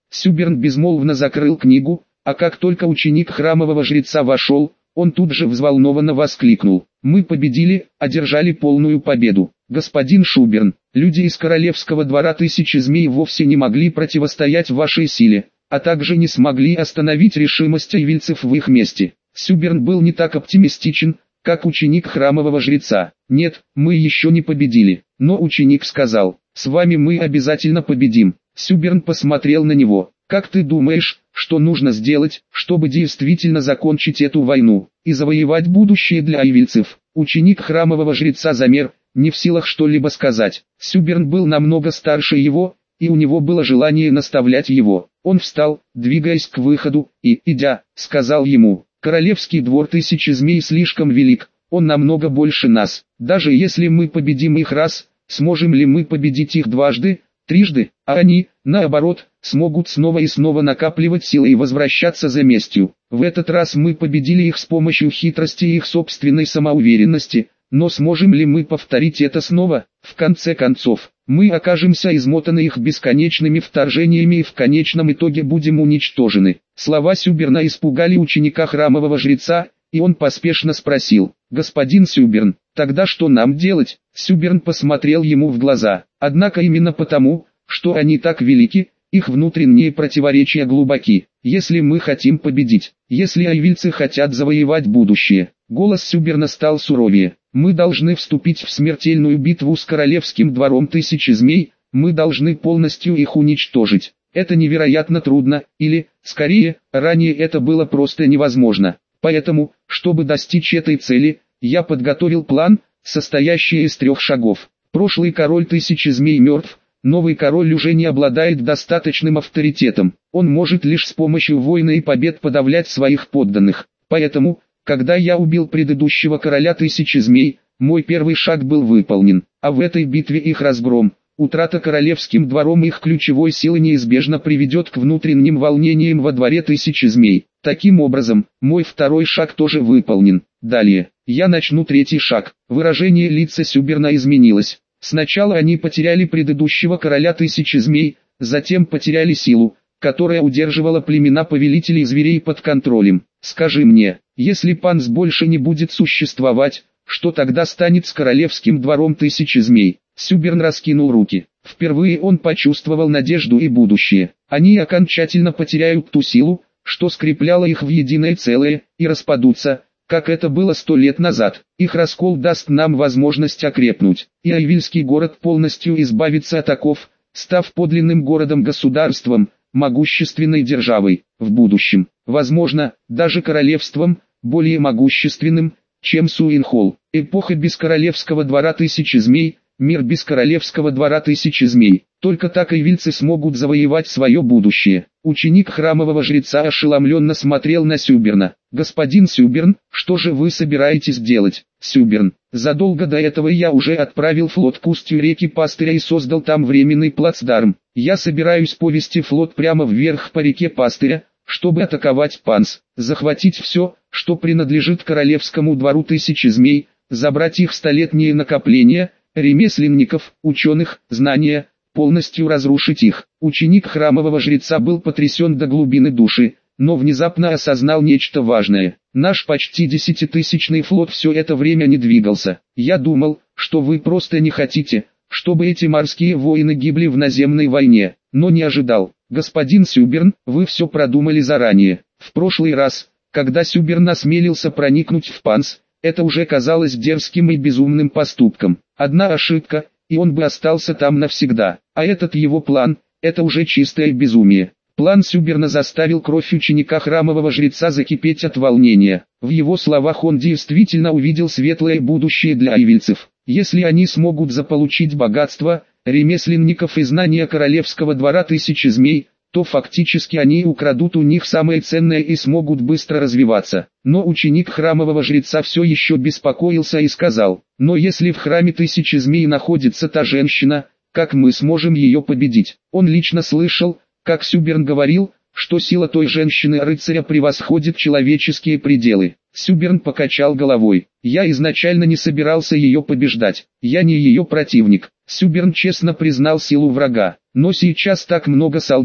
Сюберн безмолвно закрыл книгу, а как только ученик храмового жреца вошел, он тут же взволнованно воскликнул: «Мы победили, одержали полную победу. Господин Шуберн, люди из королевского двора Тысячи Змей вовсе не могли противостоять вашей силе, а также не смогли остановить решимость айвильцев в их месте». Сюберн был не так оптимистичен, как ученик храмового жреца. «Нет, мы еще не победили». Но ученик сказал: «С вами мы обязательно победим». Сюберн посмотрел на него: «Как ты думаешь, что нужно сделать, чтобы действительно закончить эту войну и завоевать будущее для айвильцев?» Ученик храмового жреца замер, не в силах что-либо сказать. Сюберн был намного старше его, и у него было желание наставлять его. Он встал, двигаясь к выходу, и, идя, сказал ему: «Королевский двор Тысячи Змей слишком велик, он намного больше нас. Даже если мы победим их раз, сможем ли мы победить их дважды, трижды, а они, наоборот, смогут снова и снова накапливать силы и возвращаться за местью. В этот раз мы победили их с помощью хитрости и их собственной самоуверенности, но сможем ли мы повторить это снова? В конце концов, мы окажемся измотаны их бесконечными вторжениями и в конечном итоге будем уничтожены». Слова Сюберна испугали ученика храмового жреца, и он поспешно спросил: «Господин Сюберн, тогда что нам делать?» Сюберн посмотрел ему в глаза. «Однако именно потому, что они так велики, их внутренние противоречия глубоки. Если мы хотим победить, если айвильцы хотят завоевать будущее». Голос Сюберна стал суровее. «Мы должны вступить в смертельную битву с королевским двором Тысячи Змей, мы должны полностью их уничтожить. Это невероятно трудно, или, скорее, ранее это было просто невозможно. Поэтому, чтобы достичь этой цели, я подготовил план, состоящий из трех шагов. Прошлый король Тысячи Змей мертв, новый король уже не обладает достаточным авторитетом. Он может лишь с помощью войны и побед подавлять своих подданных. Поэтому, когда я убил предыдущего короля Тысячи Змей, мой первый шаг был выполнен, а в этой битве их разгром, утрата королевским двором их ключевой силы неизбежно приведет к внутренним волнениям во дворе Тысячи Змей. Таким образом, мой второй шаг тоже выполнен. Далее, я начну третий шаг». Выражение лица Сюберна изменилось. Сначала они потеряли предыдущего короля Тысячи Змей, затем потеряли силу, которая удерживала племена повелителей зверей под контролем. «Скажи мне, если Панс больше не будет существовать, что тогда станет с королевским двором Тысячи Змей?» Сюберн раскинул руки. Впервые он почувствовал надежду и будущее. Они окончательно потеряют ту силу, что скрепляло их в единое целое, и распадутся, как это было сто лет назад. Их раскол даст нам возможность окрепнуть, и айвильский город полностью избавится от оков, став подлинным городом-государством, могущественной державой, в будущем, возможно, даже королевством, более могущественным, чем Суинхолл. Эпоха без королевского двора Тысячи Змей, мир без королевского двора Тысячи Змей. Только так айвильцы смогут завоевать свое будущее. Ученик храмового жреца ошеломленно смотрел на Сюберна. «Господин Сюберн, что же вы собираетесь делать?» «Сюберн, задолго до этого я уже отправил флот к устью реки Пастыря и создал там временный плацдарм. Я собираюсь повести флот прямо вверх по реке Пастыря, чтобы атаковать Панс, захватить все, что принадлежит королевскому двору Тысячи Змей, забрать их столетние накопления, ремесленников, ученых, знания, полностью разрушить их». Ученик храмового жреца был потрясен до глубины души, но внезапно осознал нечто важное. «Наш почти десятитысячный флот все это время не двигался. Я думал, что вы просто не хотите, чтобы эти морские воины гибли в наземной войне, но не ожидал. Господин Сюберн, вы все продумали заранее. В прошлый раз, когда Сюберн осмелился проникнуть в Панс, это уже казалось дерзким и безумным поступком. Одна ошибка, и он бы остался там навсегда. А этот его план, это уже чистое безумие». План Сюберна заставил кровь ученика храмового жреца закипеть от волнения. В его словах он действительно увидел светлое будущее для айвильцев. Если они смогут заполучить богатство, ремесленников и знания королевского двора Тысячи Змей, то фактически они украдут у них самое ценное и смогут быстро развиваться. Но ученик храмового жреца все еще беспокоился и сказал: «Но если в храме Тысячи Змей находится та женщина, как мы сможем ее победить?» Он лично слышал, как Сюберн говорил, что сила той женщины-рыцаря превосходит человеческие пределы. Сюберн покачал головой. «Я изначально не собирался ее побеждать, я не ее противник». Сюберн честно признал силу врага. «Но сейчас так много солдат,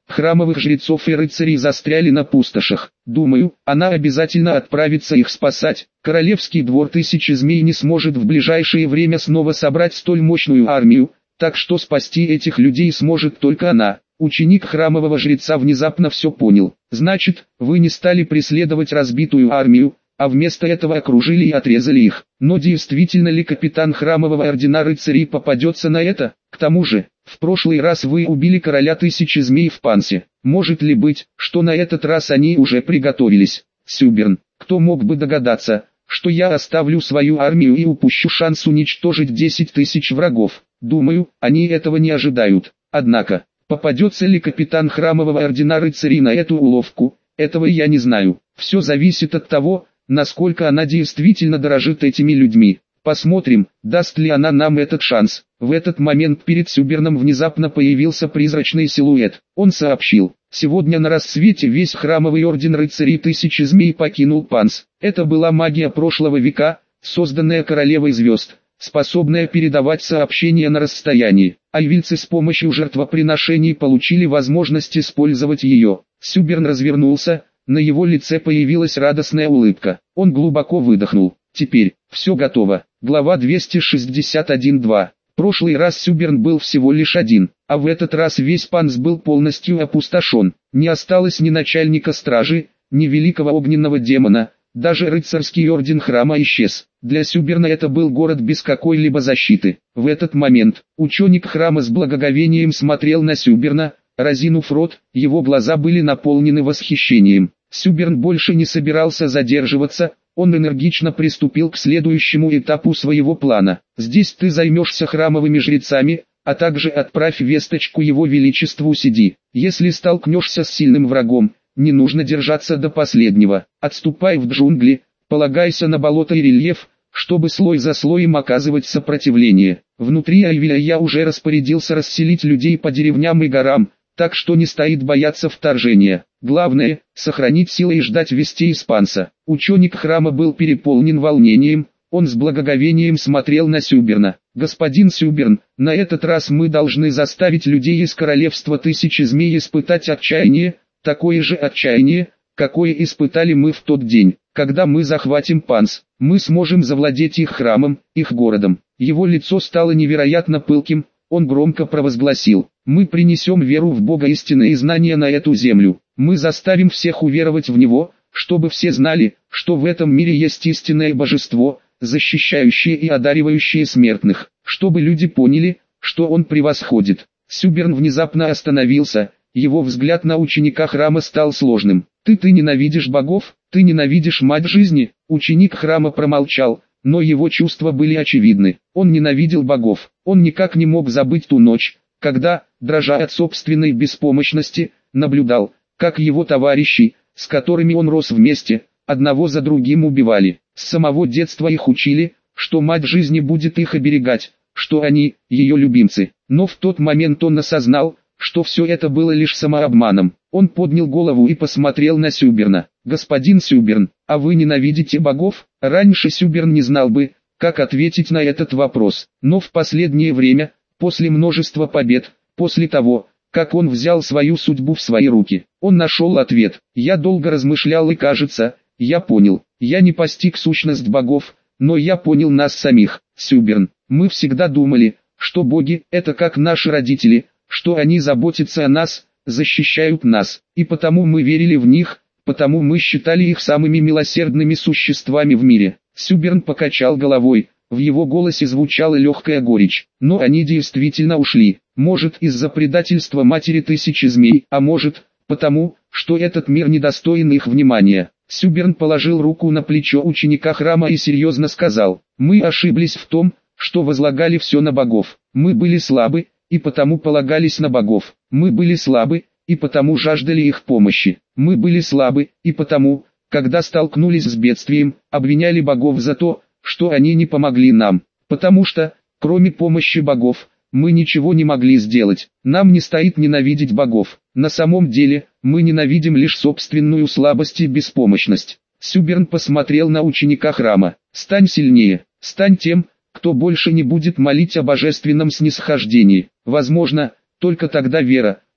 храмовых жрецов и рыцарей застряли на пустошах. Думаю, она обязательно отправится их спасать. Королевский двор Тысячи Змей не сможет в ближайшее время снова собрать столь мощную армию, так что спасти этих людей сможет только она. Ученик храмового жреца внезапно все понял. Значит, вы не стали преследовать разбитую армию, а вместо этого окружили и отрезали их. Но действительно ли капитан храмового ордена рыцарей попадется на это? К тому же, в прошлый раз вы убили короля Тысячи Змей в Пансе. Может ли быть, что на этот раз они уже приготовились? Сюберн, кто мог бы догадаться, что я оставлю свою армию и упущу шанс уничтожить десять тысяч врагов? Думаю, они этого не ожидают. Однако, попадется ли капитан храмового ордена рыцарей на эту уловку, этого я не знаю. Все зависит от того, насколько она действительно дорожит этими людьми. Посмотрим, даст ли она нам этот шанс. В этот момент перед Сюберном внезапно появился призрачный силуэт. Он сообщил: сегодня на рассвете весь храмовый орден рыцарей Тысячи Змей покинул Панс. Это была магия прошлого века, созданная королевой звезд, способная передавать сообщения на расстоянии. Айвильцы с помощью жертвоприношений получили возможность использовать ее. Сюберн развернулся, на его лице появилась радостная улыбка. Он глубоко выдохнул. Теперь, все готово. Глава двести шестьдесят один два. Прошлый раз Сюберн был всего лишь один, а в этот раз весь Панс был полностью опустошен. Не осталось ни начальника стражи, ни великого огненного демона, даже рыцарский орден храма исчез. Для Сюберна это был город без какой-либо защиты. В этот момент, ученик храма с благоговением смотрел на Сюберна, разинув рот, его глаза были наполнены восхищением. Сюберн больше не собирался задерживаться, он энергично приступил к следующему этапу своего плана. Здесь ты займешься храмовыми жрецами, а также отправь весточку его величеству Сиди. Если столкнешься с сильным врагом, не нужно держаться до последнего. Отступай в джунгли, полагайся на болото и рельеф, чтобы слой за слоем оказывать сопротивление. Внутри Айвиля я уже распорядился расселить людей по деревням и горам, так что не стоит бояться вторжения. Главное, сохранить силы и ждать вестей из Панса. Ученик храма был переполнен волнением, он с благоговением смотрел на Сюберна. Господин Сюберн, на этот раз мы должны заставить людей из королевства Тысячи Змей испытать отчаяние, такое же отчаяние, какое испытали мы в тот день, когда мы захватим Панс. Мы сможем завладеть их храмом, их городом. Его лицо стало невероятно пылким, он громко провозгласил: мы принесем веру в Бога истины и знания на эту землю. Мы заставим всех уверовать в Него, чтобы все знали, что в этом мире есть истинное божество, защищающее и одаривающее смертных, чтобы люди поняли, что Он превосходит. Сюберн внезапно остановился, его взгляд на ученика храма стал сложным. «Ты ты ненавидишь богов? Ты ненавидишь мать жизни?» Ученик храма промолчал, но его чувства были очевидны. Он ненавидел богов, он никак не мог забыть ту ночь, когда, дрожа от собственной беспомощности, наблюдал, как его товарищи, с которыми он рос вместе, одного за другим убивали. С самого детства их учили, что мать жизни будет их оберегать, что они, ее любимцы. Но в тот момент он осознал, что все это было лишь самообманом. Он поднял голову и посмотрел на Сюберна. «Господин Сюберн, а вы ненавидите богов?» Раньше Сюберн не знал бы, как ответить на этот вопрос. Но в последнее время, после множества побед, после того, как он взял свою судьбу в свои руки, он нашел ответ. «Я долго размышлял и, кажется, я понял. Я не постиг сущность богов, но я понял нас самих. Сюберн, мы всегда думали, что боги – это как наши родители, что они заботятся о нас, защищают нас, и потому мы верили в них, потому мы считали их самыми милосердными существами в мире». Сюберн покачал головой, в его голосе звучала легкая горечь. «Но они действительно ушли, может из-за предательства матери Тысячи Змей, а может, потому, что этот мир недостоин их внимания». Сюберн положил руку на плечо ученика храма и серьезно сказал: «Мы ошиблись в том, что возлагали все на богов. Мы были слабы, и потому полагались на богов. Мы были слабы, и потому жаждали их помощи. Мы были слабы, и потому, когда столкнулись с бедствием, обвиняли богов за то, что они не помогли нам. Потому что, кроме помощи богов, мы ничего не могли сделать. Нам не стоит ненавидеть богов. На самом деле, мы ненавидим лишь собственную слабость и беспомощность». Сюберн посмотрел на ученика храма. «Стань сильнее, стань тем, кто больше не будет молить о божественном снисхождении. Возможно, только тогда вера,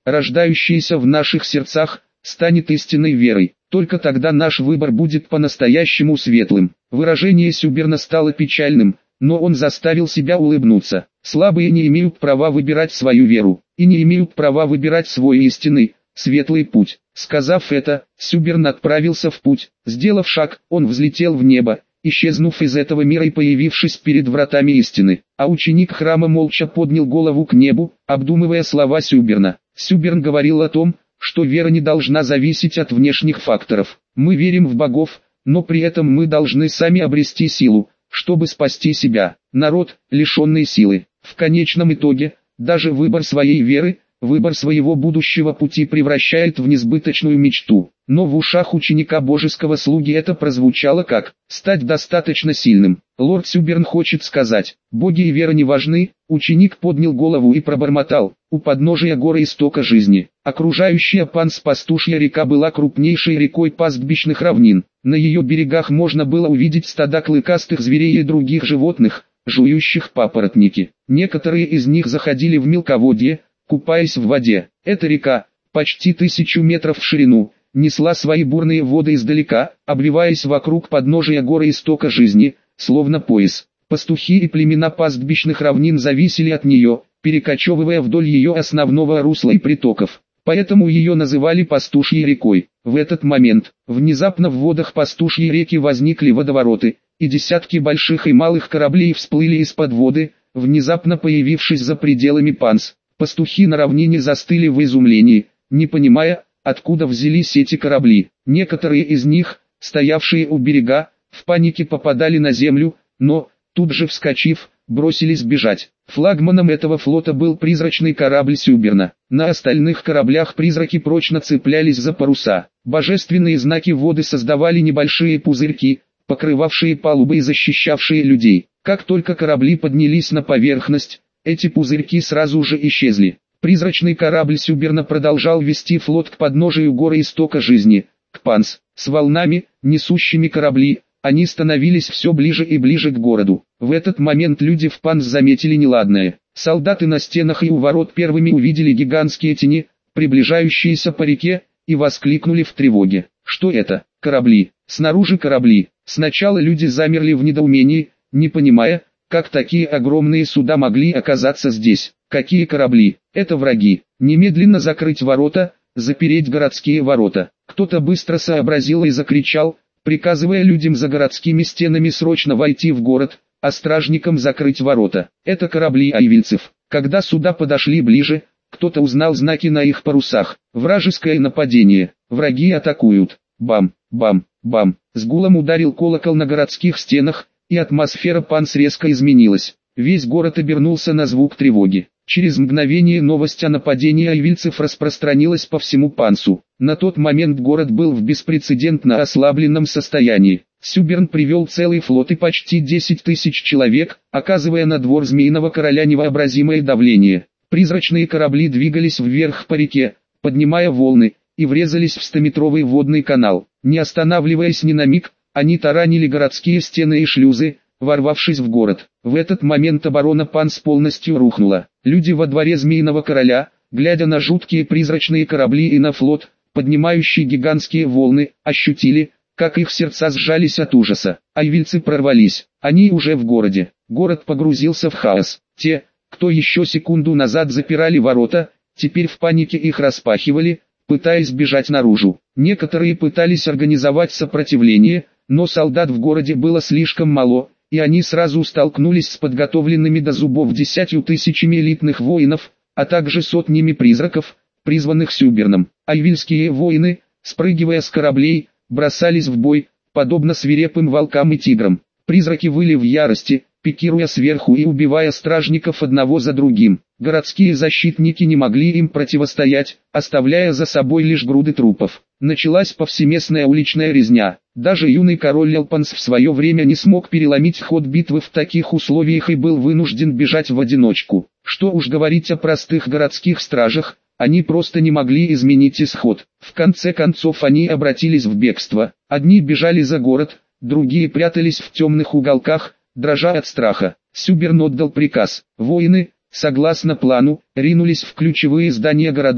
рождающаяся в наших сердцах, станет истинной верой. Только тогда наш выбор будет по-настоящему светлым. Выражение Сюберна стало печальным, но он заставил себя улыбнуться. Слабые не имеют права выбирать свою веру, и не имеют права выбирать свой истинный, светлый путь. Сказав это, Сюберн отправился в путь. Сделав шаг, он взлетел в небо, исчезнув из этого мира и появившись перед вратами истины. А ученик храма молча поднял голову к небу, обдумывая слова Сюберна. Сюберн говорил о том, что вера не должна зависеть от внешних факторов. Мы верим в богов, но при этом мы должны сами обрести силу, чтобы спасти себя. Народ, лишенный силы. В конечном итоге, даже выбор своей веры, выбор своего будущего пути превращает в несбыточную мечту. Но в ушах ученика божеского слуги это прозвучало как «стать достаточно сильным». Лорд Сюберн хочет сказать, боги и вера не важны. Ученик поднял голову и пробормотал, у подножия горы истока жизни. Окружающая Панс пастушья река была крупнейшей рекой пастбищных равнин. На ее берегах можно было увидеть стада клыкастых зверей и других животных, жующих папоротники. Некоторые из них заходили в мелководье, купаясь в воде. Эта река, почти тысячу метров в ширину, несла свои бурные воды издалека, обвиваясь вокруг подножия горы истока жизни, словно пояс. Пастухи и племена пастбищных равнин зависели от нее, перекочевывая вдоль ее основного русла и притоков. Поэтому ее называли пастушьей рекой. В этот момент, внезапно в водах пастушьей реки возникли водовороты, и десятки больших и малых кораблей всплыли из-под воды, внезапно появившись за пределами Панс. Пастухи на равнине застыли в изумлении, не понимая, откуда взялись эти корабли. Некоторые из них, стоявшие у берега, в панике попадали на землю, но, тут же вскочив, бросились бежать. Флагманом этого флота был призрачный корабль Сюберна. На остальных кораблях призраки прочно цеплялись за паруса. Божественные знаки воды создавали небольшие пузырьки, покрывавшие палубы и защищавшие людей. Как только корабли поднялись на поверхность, эти пузырьки сразу же исчезли. Призрачный корабль Сюберна продолжал вести флот к подножию горы истока жизни, к Панс. С волнами, несущими корабли, они становились все ближе и ближе к городу. В этот момент люди в Панс заметили неладное. Солдаты на стенах и у ворот первыми увидели гигантские тени, приближающиеся по реке, и воскликнули в тревоге. Что это? Корабли. Снаружи корабли. Сначала люди замерли в недоумении, не понимая, как такие огромные суда могли оказаться здесь. Какие корабли? Это враги. Немедленно закрыть ворота, запереть городские ворота. Кто-то быстро сообразил и закричал, приказывая людям за городскими стенами срочно войти в город, а стражникам закрыть ворота. Это корабли айвильцев. Когда суда подошли ближе, кто-то узнал знаки на их парусах. Вражеское нападение. Враги атакуют. Бам, бам, бам. С гулом ударил колокол на городских стенах, и атмосфера Панс резко изменилась. Весь город обернулся на звук тревоги. Через мгновение новость о нападении айвильцев распространилась по всему Пансу. На тот момент город был в беспрецедентно ослабленном состоянии. Сюберн привел целый флот и почти десять тысяч человек, оказывая на двор Змеиного Короля невообразимое давление. Призрачные корабли двигались вверх по реке, поднимая волны, и врезались в стометровый водный канал. Не останавливаясь ни на миг, они таранили городские стены и шлюзы, ворвавшись в город. В этот момент оборона Панс полностью рухнула. Люди во дворе Змеиного Короля, глядя на жуткие призрачные корабли и на флот, поднимающий гигантские волны, ощутили, как их сердца сжались от ужаса. Айвильцы прорвались. Они уже в городе. Город погрузился в хаос. Те, кто еще секунду назад запирали ворота, теперь в панике их распахивали, пытаясь бежать наружу. Некоторые пытались организовать сопротивление, но солдат в городе было слишком мало, и они сразу столкнулись с подготовленными до зубов десятью тысячами элитных воинов, а также сотнями призраков, призванных Сюберном. Айвильские воины, спрыгивая с кораблей, бросались в бой, подобно свирепым волкам и тиграм. Призраки выли в ярости, пикируя сверху и убивая стражников одного за другим. Городские защитники не могли им противостоять, оставляя за собой лишь груды трупов. Началась повсеместная уличная резня. Даже юный король Элпанс в свое время не смог переломить ход битвы в таких условиях и был вынужден бежать в одиночку. Что уж говорить о простых городских стражах, они просто не могли изменить исход. В конце концов они обратились в бегство. Одни бежали за город, другие прятались в темных уголках, дрожа от страха. Сюберн отдал приказ. Воины, согласно плану, ринулись в ключевые здания города,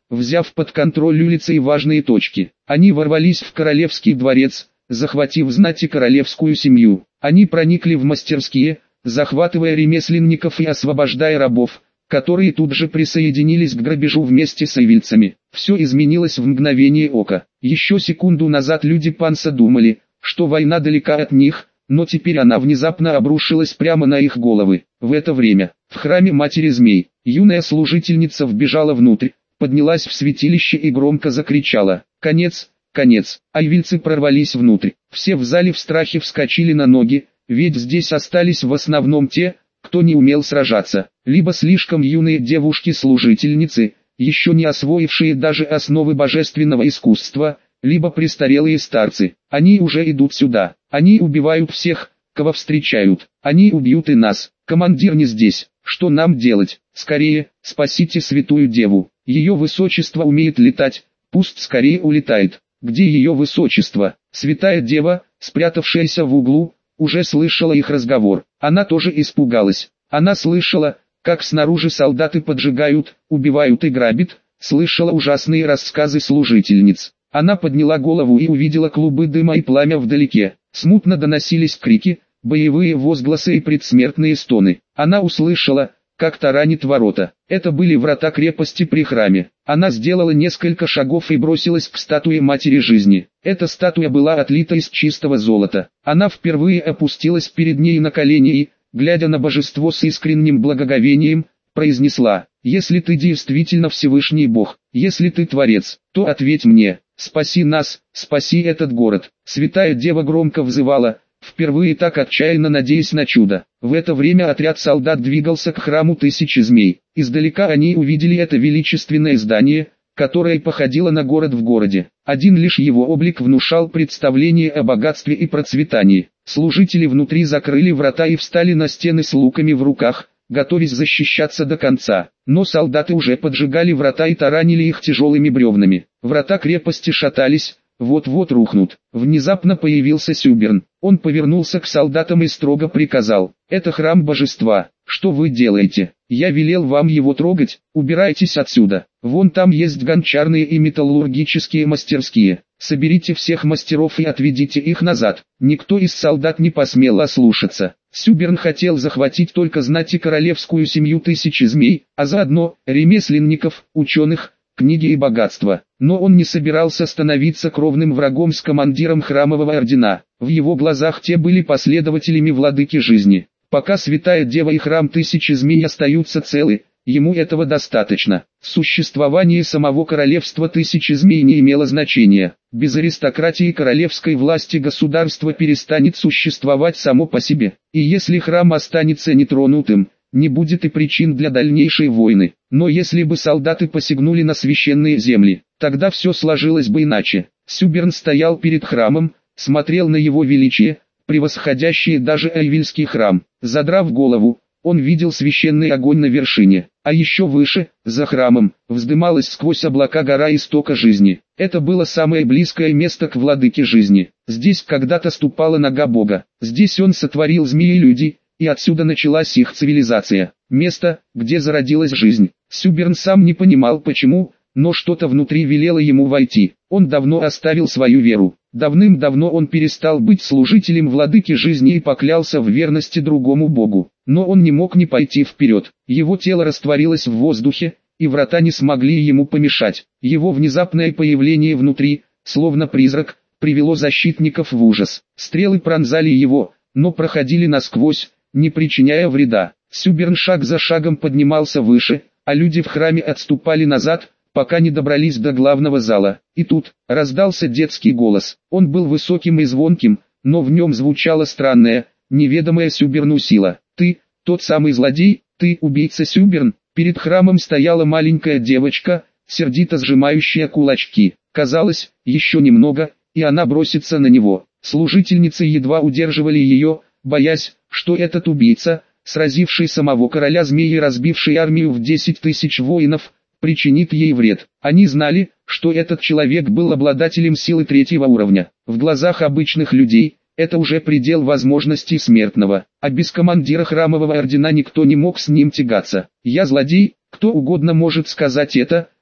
взяв под контроль улицы и важные точки. Они ворвались в королевский дворец, захватив знать и королевскую семью. Они проникли в мастерские, захватывая ремесленников и освобождая рабов, которые тут же присоединились к грабежу вместе с ивильцами. Все изменилось в мгновение ока. Еще секунду назад люди Панса думали, что война далека от них, но теперь она внезапно обрушилась прямо на их головы. В это время, в храме Матери Змей, юная служительница вбежала внутрь, поднялась в святилище и громко закричала: «Конец, конец!» Айвильцы прорвались внутрь. Все в зале в страхе вскочили на ноги, ведь здесь остались в основном те, кто не умел сражаться, либо слишком юные девушки-служительницы, еще не освоившие даже основы божественного искусства, либо престарелые старцы. Они уже идут сюда. Они убивают всех, кого встречают. Они убьют и нас. Командир не здесь. Что нам делать? Скорее, спасите святую деву. Ее высочество умеет летать. Пусть скорее улетает. Где ее высочество? Святая дева, спрятавшаяся в углу, уже слышала их разговор. Она тоже испугалась. Она слышала, как снаружи солдаты поджигают, убивают и грабят, слышала ужасные рассказы служительниц. Она подняла голову и увидела клубы дыма и пламя вдалеке. Смутно доносились крики, боевые возгласы и предсмертные стоны. Она услышала, как таранит ворота. Это были врата крепости при храме. Она сделала несколько шагов и бросилась к статуе Матери Жизни. Эта статуя была отлита из чистого золота. Она впервые опустилась перед ней на колени и, глядя на божество с искренним благоговением, произнесла: «Если ты действительно Всевышний Бог, если ты Творец, то ответь мне, спаси нас, спаси этот город». Святая Дева громко взывала, впервые так отчаянно надеясь на чудо. В это время отряд солдат двигался к храму Тысячи Змей. Издалека они увидели это величественное здание, которое походило на город в городе. Один лишь его облик внушал представление о богатстве и процветании. Служители внутри закрыли врата и встали на стены с луками в руках, готовясь защищаться до конца. Но солдаты уже поджигали врата и таранили их тяжелыми бревнами. Врата крепости шатались, вот-вот рухнут. Внезапно появился Сюберн. Он повернулся к солдатам и строго приказал: «Это храм божества. Что вы делаете? Я велел вам его трогать, убирайтесь отсюда. Вон там есть гончарные и металлургические мастерские. Соберите всех мастеров и отведите их назад». Никто из солдат не посмел ослушаться. Сюберн хотел захватить только знать и королевскую семью Тысячи Змей, а заодно ремесленников, ученых, книги и богатства. Но он не собирался становиться кровным врагом с командиром храмового ордена. В его глазах те были последователями владыки жизни. Пока Святая Дева и храм Тысячи Змей остаются целы, ему этого достаточно. Существование самого королевства Тысячи Змей не имело значения. Без аристократии и королевской власти государство перестанет существовать само по себе. И если храм останется нетронутым, не будет и причин для дальнейшей войны. Но если бы солдаты посягнули на священные земли, тогда все сложилось бы иначе. Сюберн стоял перед храмом, смотрел на его величие, превосходящее даже Айвильский храм. Задрав голову, он видел священный огонь на вершине, а еще выше, за храмом, вздымалась сквозь облака гора истока жизни. Это было самое близкое место к владыке жизни. Здесь когда-то ступала нога Бога. Здесь он сотворил змеи и людей, и отсюда началась их цивилизация. Место, где зародилась жизнь. Сюберн сам не понимал почему, но что-то внутри велело ему войти. Он давно оставил свою веру. Давным-давно он перестал быть служителем владыки жизни и поклялся в верности другому богу. Но он не мог не пойти вперед. Его тело растворилось в воздухе, и врата не смогли ему помешать. Его внезапное появление внутри, словно призрак, привело защитников в ужас. Стрелы пронзали его, но проходили насквозь, не причиняя вреда. Сюберн шаг за шагом поднимался выше, а люди в храме отступали назад, пока не добрались до главного зала. И тут раздался детский голос. Он был высоким и звонким, но в нем звучала странная, неведомая Сюберну сила. «Ты, тот самый злодей, ты убийца Сюберн?» Перед храмом стояла маленькая девочка, сердито сжимающая кулачки. Казалось, еще немного, и она бросится на него. Служительницы едва удерживали ее, боясь, что этот убийца, сразивший самого короля змеи и разбивший армию в десять тысяч воинов, причинит ей вред. Они знали, что этот человек был обладателем силы третьего уровня. В глазах обычных людей, это уже предел возможностей смертного, а без командира храмового ордена никто не мог с ним тягаться. «Я злодей», кто угодно может сказать это,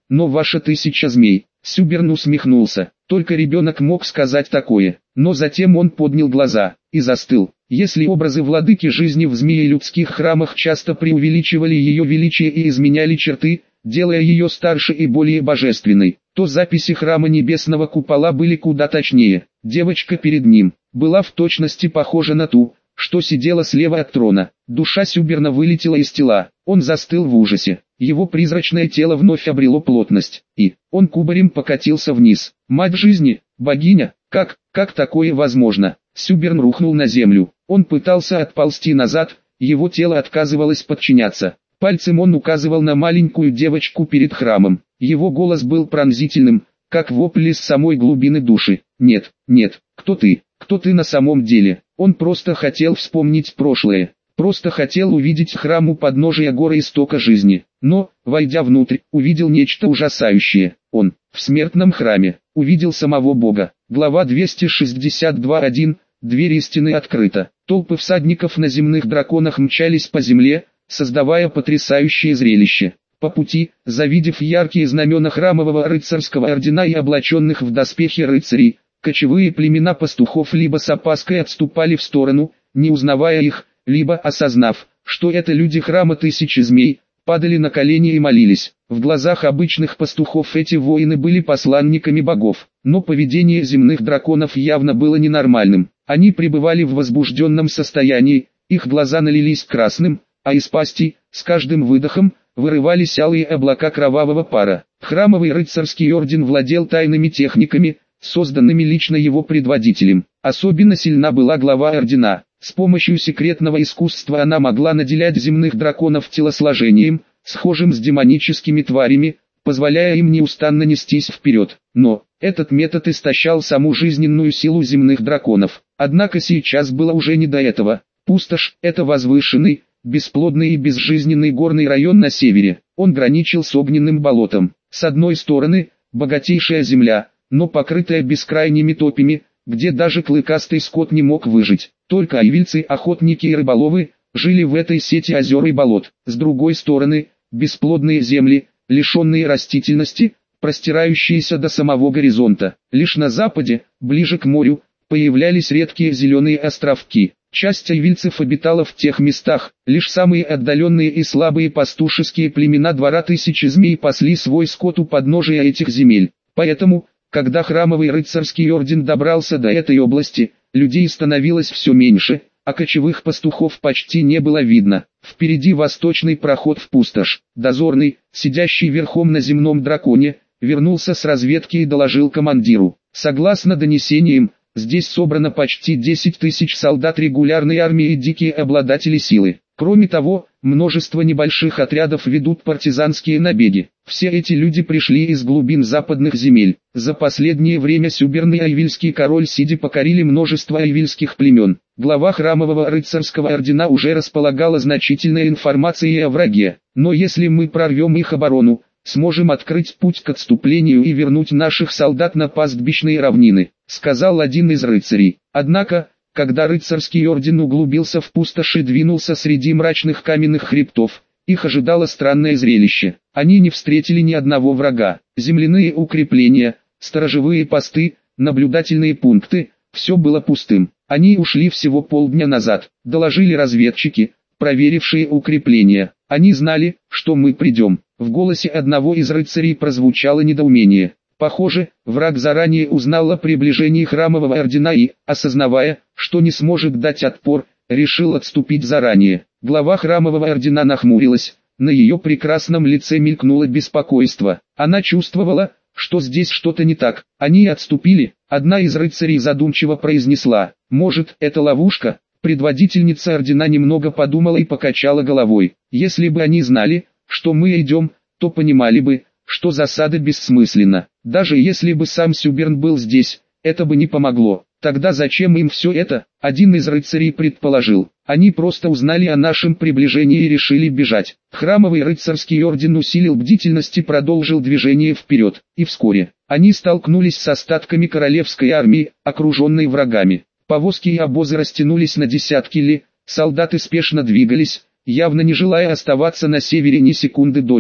но ваша тысяча змей. Сюберн усмехнулся. Только ребенок мог сказать такое. Но затем он поднял глаза и застыл. Если образы владыки жизни в змеелюдских храмах часто преувеличивали ее величие и изменяли черты, делая ее старше и более божественной, то записи храма небесного купола были куда точнее. Девочка перед ним была в точности похожа на ту, что сидела слева от трона. Душа Сюберна вылетела из тела. Он застыл в ужасе. Его призрачное тело вновь обрело плотность, и он кубарем покатился вниз. Мать жизни, богиня, как, как такое возможно? Сюберн рухнул на землю. Он пытался отползти назад, его тело отказывалось подчиняться. Пальцем он указывал на маленькую девочку перед храмом. Его голос был пронзительным, как вопль из самой глубины души. «Нет, нет, кто ты? Кто ты на самом деле?» Он просто хотел вспомнить прошлое. Просто хотел увидеть храм у подножия горы истока жизни. Но, войдя внутрь, увидел нечто ужасающее. Он, в смертном храме, увидел самого Бога. Глава двести шестьдесят два точка один. Дверь истины открыта. Толпы всадников на земных драконах мчались по земле, создавая потрясающее зрелище. По пути, завидев яркие знамена храмового рыцарского ордена и облаченных в доспехи рыцарей, кочевые племена пастухов либо с опаской отступали в сторону, не узнавая их, либо, осознав, что это люди храма тысячи змей, падали на колени и молились. В глазах обычных пастухов эти воины были посланниками богов, но поведение земных драконов явно было ненормальным. Они пребывали в возбужденном состоянии, их глаза налились красным, а из пастей, с каждым выдохом, вырывались алые облака кровавого пара. Храмовый рыцарский орден владел тайными техниками, созданными лично его предводителем. Особенно сильна была глава ордена. С помощью секретного искусства она могла наделять земных драконов телосложением, схожим с демоническими тварями, позволяя им неустанно нестись вперед. Но, этот метод истощал саму жизненную силу земных драконов. Однако сейчас было уже не до этого. Пустошь – это возвышенный, бесплодный и безжизненный горный район на севере. Он граничил с огненным болотом. С одной стороны, богатейшая земля, но покрытая бескрайними топями, где даже клыкастый скот не мог выжить. Только айвильцы, охотники и рыболовы жили в этой сети озер и болот. С другой стороны, бесплодные земли, лишенные растительности, простирающиеся до самого горизонта. Лишь на западе, ближе к морю, появлялись редкие зеленые островки. Часть айвильцев обитала в тех местах, лишь самые отдаленные и слабые пастушеские племена двора тысячи змей пасли свой скот у подножия этих земель. Поэтому, когда храмовый рыцарский орден добрался до этой области, людей становилось все меньше, а кочевых пастухов почти не было видно. Впереди восточный проход в пустошь. Дозорный, сидящий верхом на земном драконе, вернулся с разведки и доложил командиру. Согласно донесениям, здесь собрано почти десять тысяч солдат регулярной армии и дикие обладатели силы. Кроме того, множество небольших отрядов ведут партизанские набеги. Все эти люди пришли из глубин западных земель. За последнее время Сюберн и айвильский король Сиди покорили множество айвильских племен. Глава храмового рыцарского ордена уже располагала значительной информацией о враге. Но если мы прорвем их оборону, сможем открыть путь к отступлению и вернуть наших солдат на пастбищные равнины, сказал один из рыцарей. Однако, когда рыцарский орден углубился в пустошь и двинулся среди мрачных каменных хребтов, их ожидало странное зрелище. Они не встретили ни одного врага. Земляные укрепления, сторожевые посты, наблюдательные пункты – все было пустым. Они ушли всего полдня назад, доложили разведчики, проверившие укрепления. Они знали, что мы придем. В голосе одного из рыцарей прозвучало недоумение. Похоже, враг заранее узнал о приближении храмового ордена и, осознавая, что не сможет дать отпор, решил отступить заранее. Глава храмового ордена нахмурилась, на ее прекрасном лице мелькнуло беспокойство. Она чувствовала, что здесь что-то не так. Они отступили. Одна из рыцарей задумчиво произнесла: «Может, это ловушка?» Предводительница ордена немного подумала и покачала головой. «Если бы они знали, что мы идем, то понимали бы, что засада бессмысленна. Даже если бы сам Сюберн был здесь, это бы не помогло. Тогда зачем им все это?» Один из рыцарей предположил: «Они просто узнали о нашем приближении и решили бежать». Храмовый рыцарский орден усилил бдительность и продолжил движение вперед, и вскоре они столкнулись с остатками королевской армии, окруженной врагами. Повозки и обозы растянулись на десятки ли, солдаты спешно двигались, явно не желая оставаться на севере ни секунды дольше.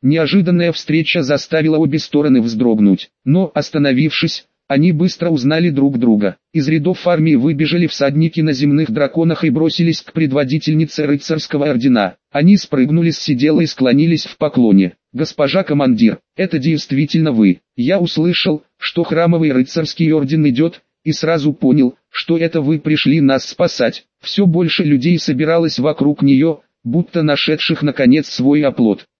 Неожиданная встреча заставила обе стороны вздрогнуть, но, остановившись, они быстро узнали друг друга. Из рядов армии выбежали всадники на земных драконах и бросились к предводительнице рыцарского ордена. Они спрыгнули с седела и склонились в поклоне. «Госпожа командир, это действительно вы. Я услышал, что храмовый рыцарский орден идет, и сразу понял, что это вы пришли нас спасать». Все больше людей собиралось вокруг нее, будто нашедших наконец свой оплот.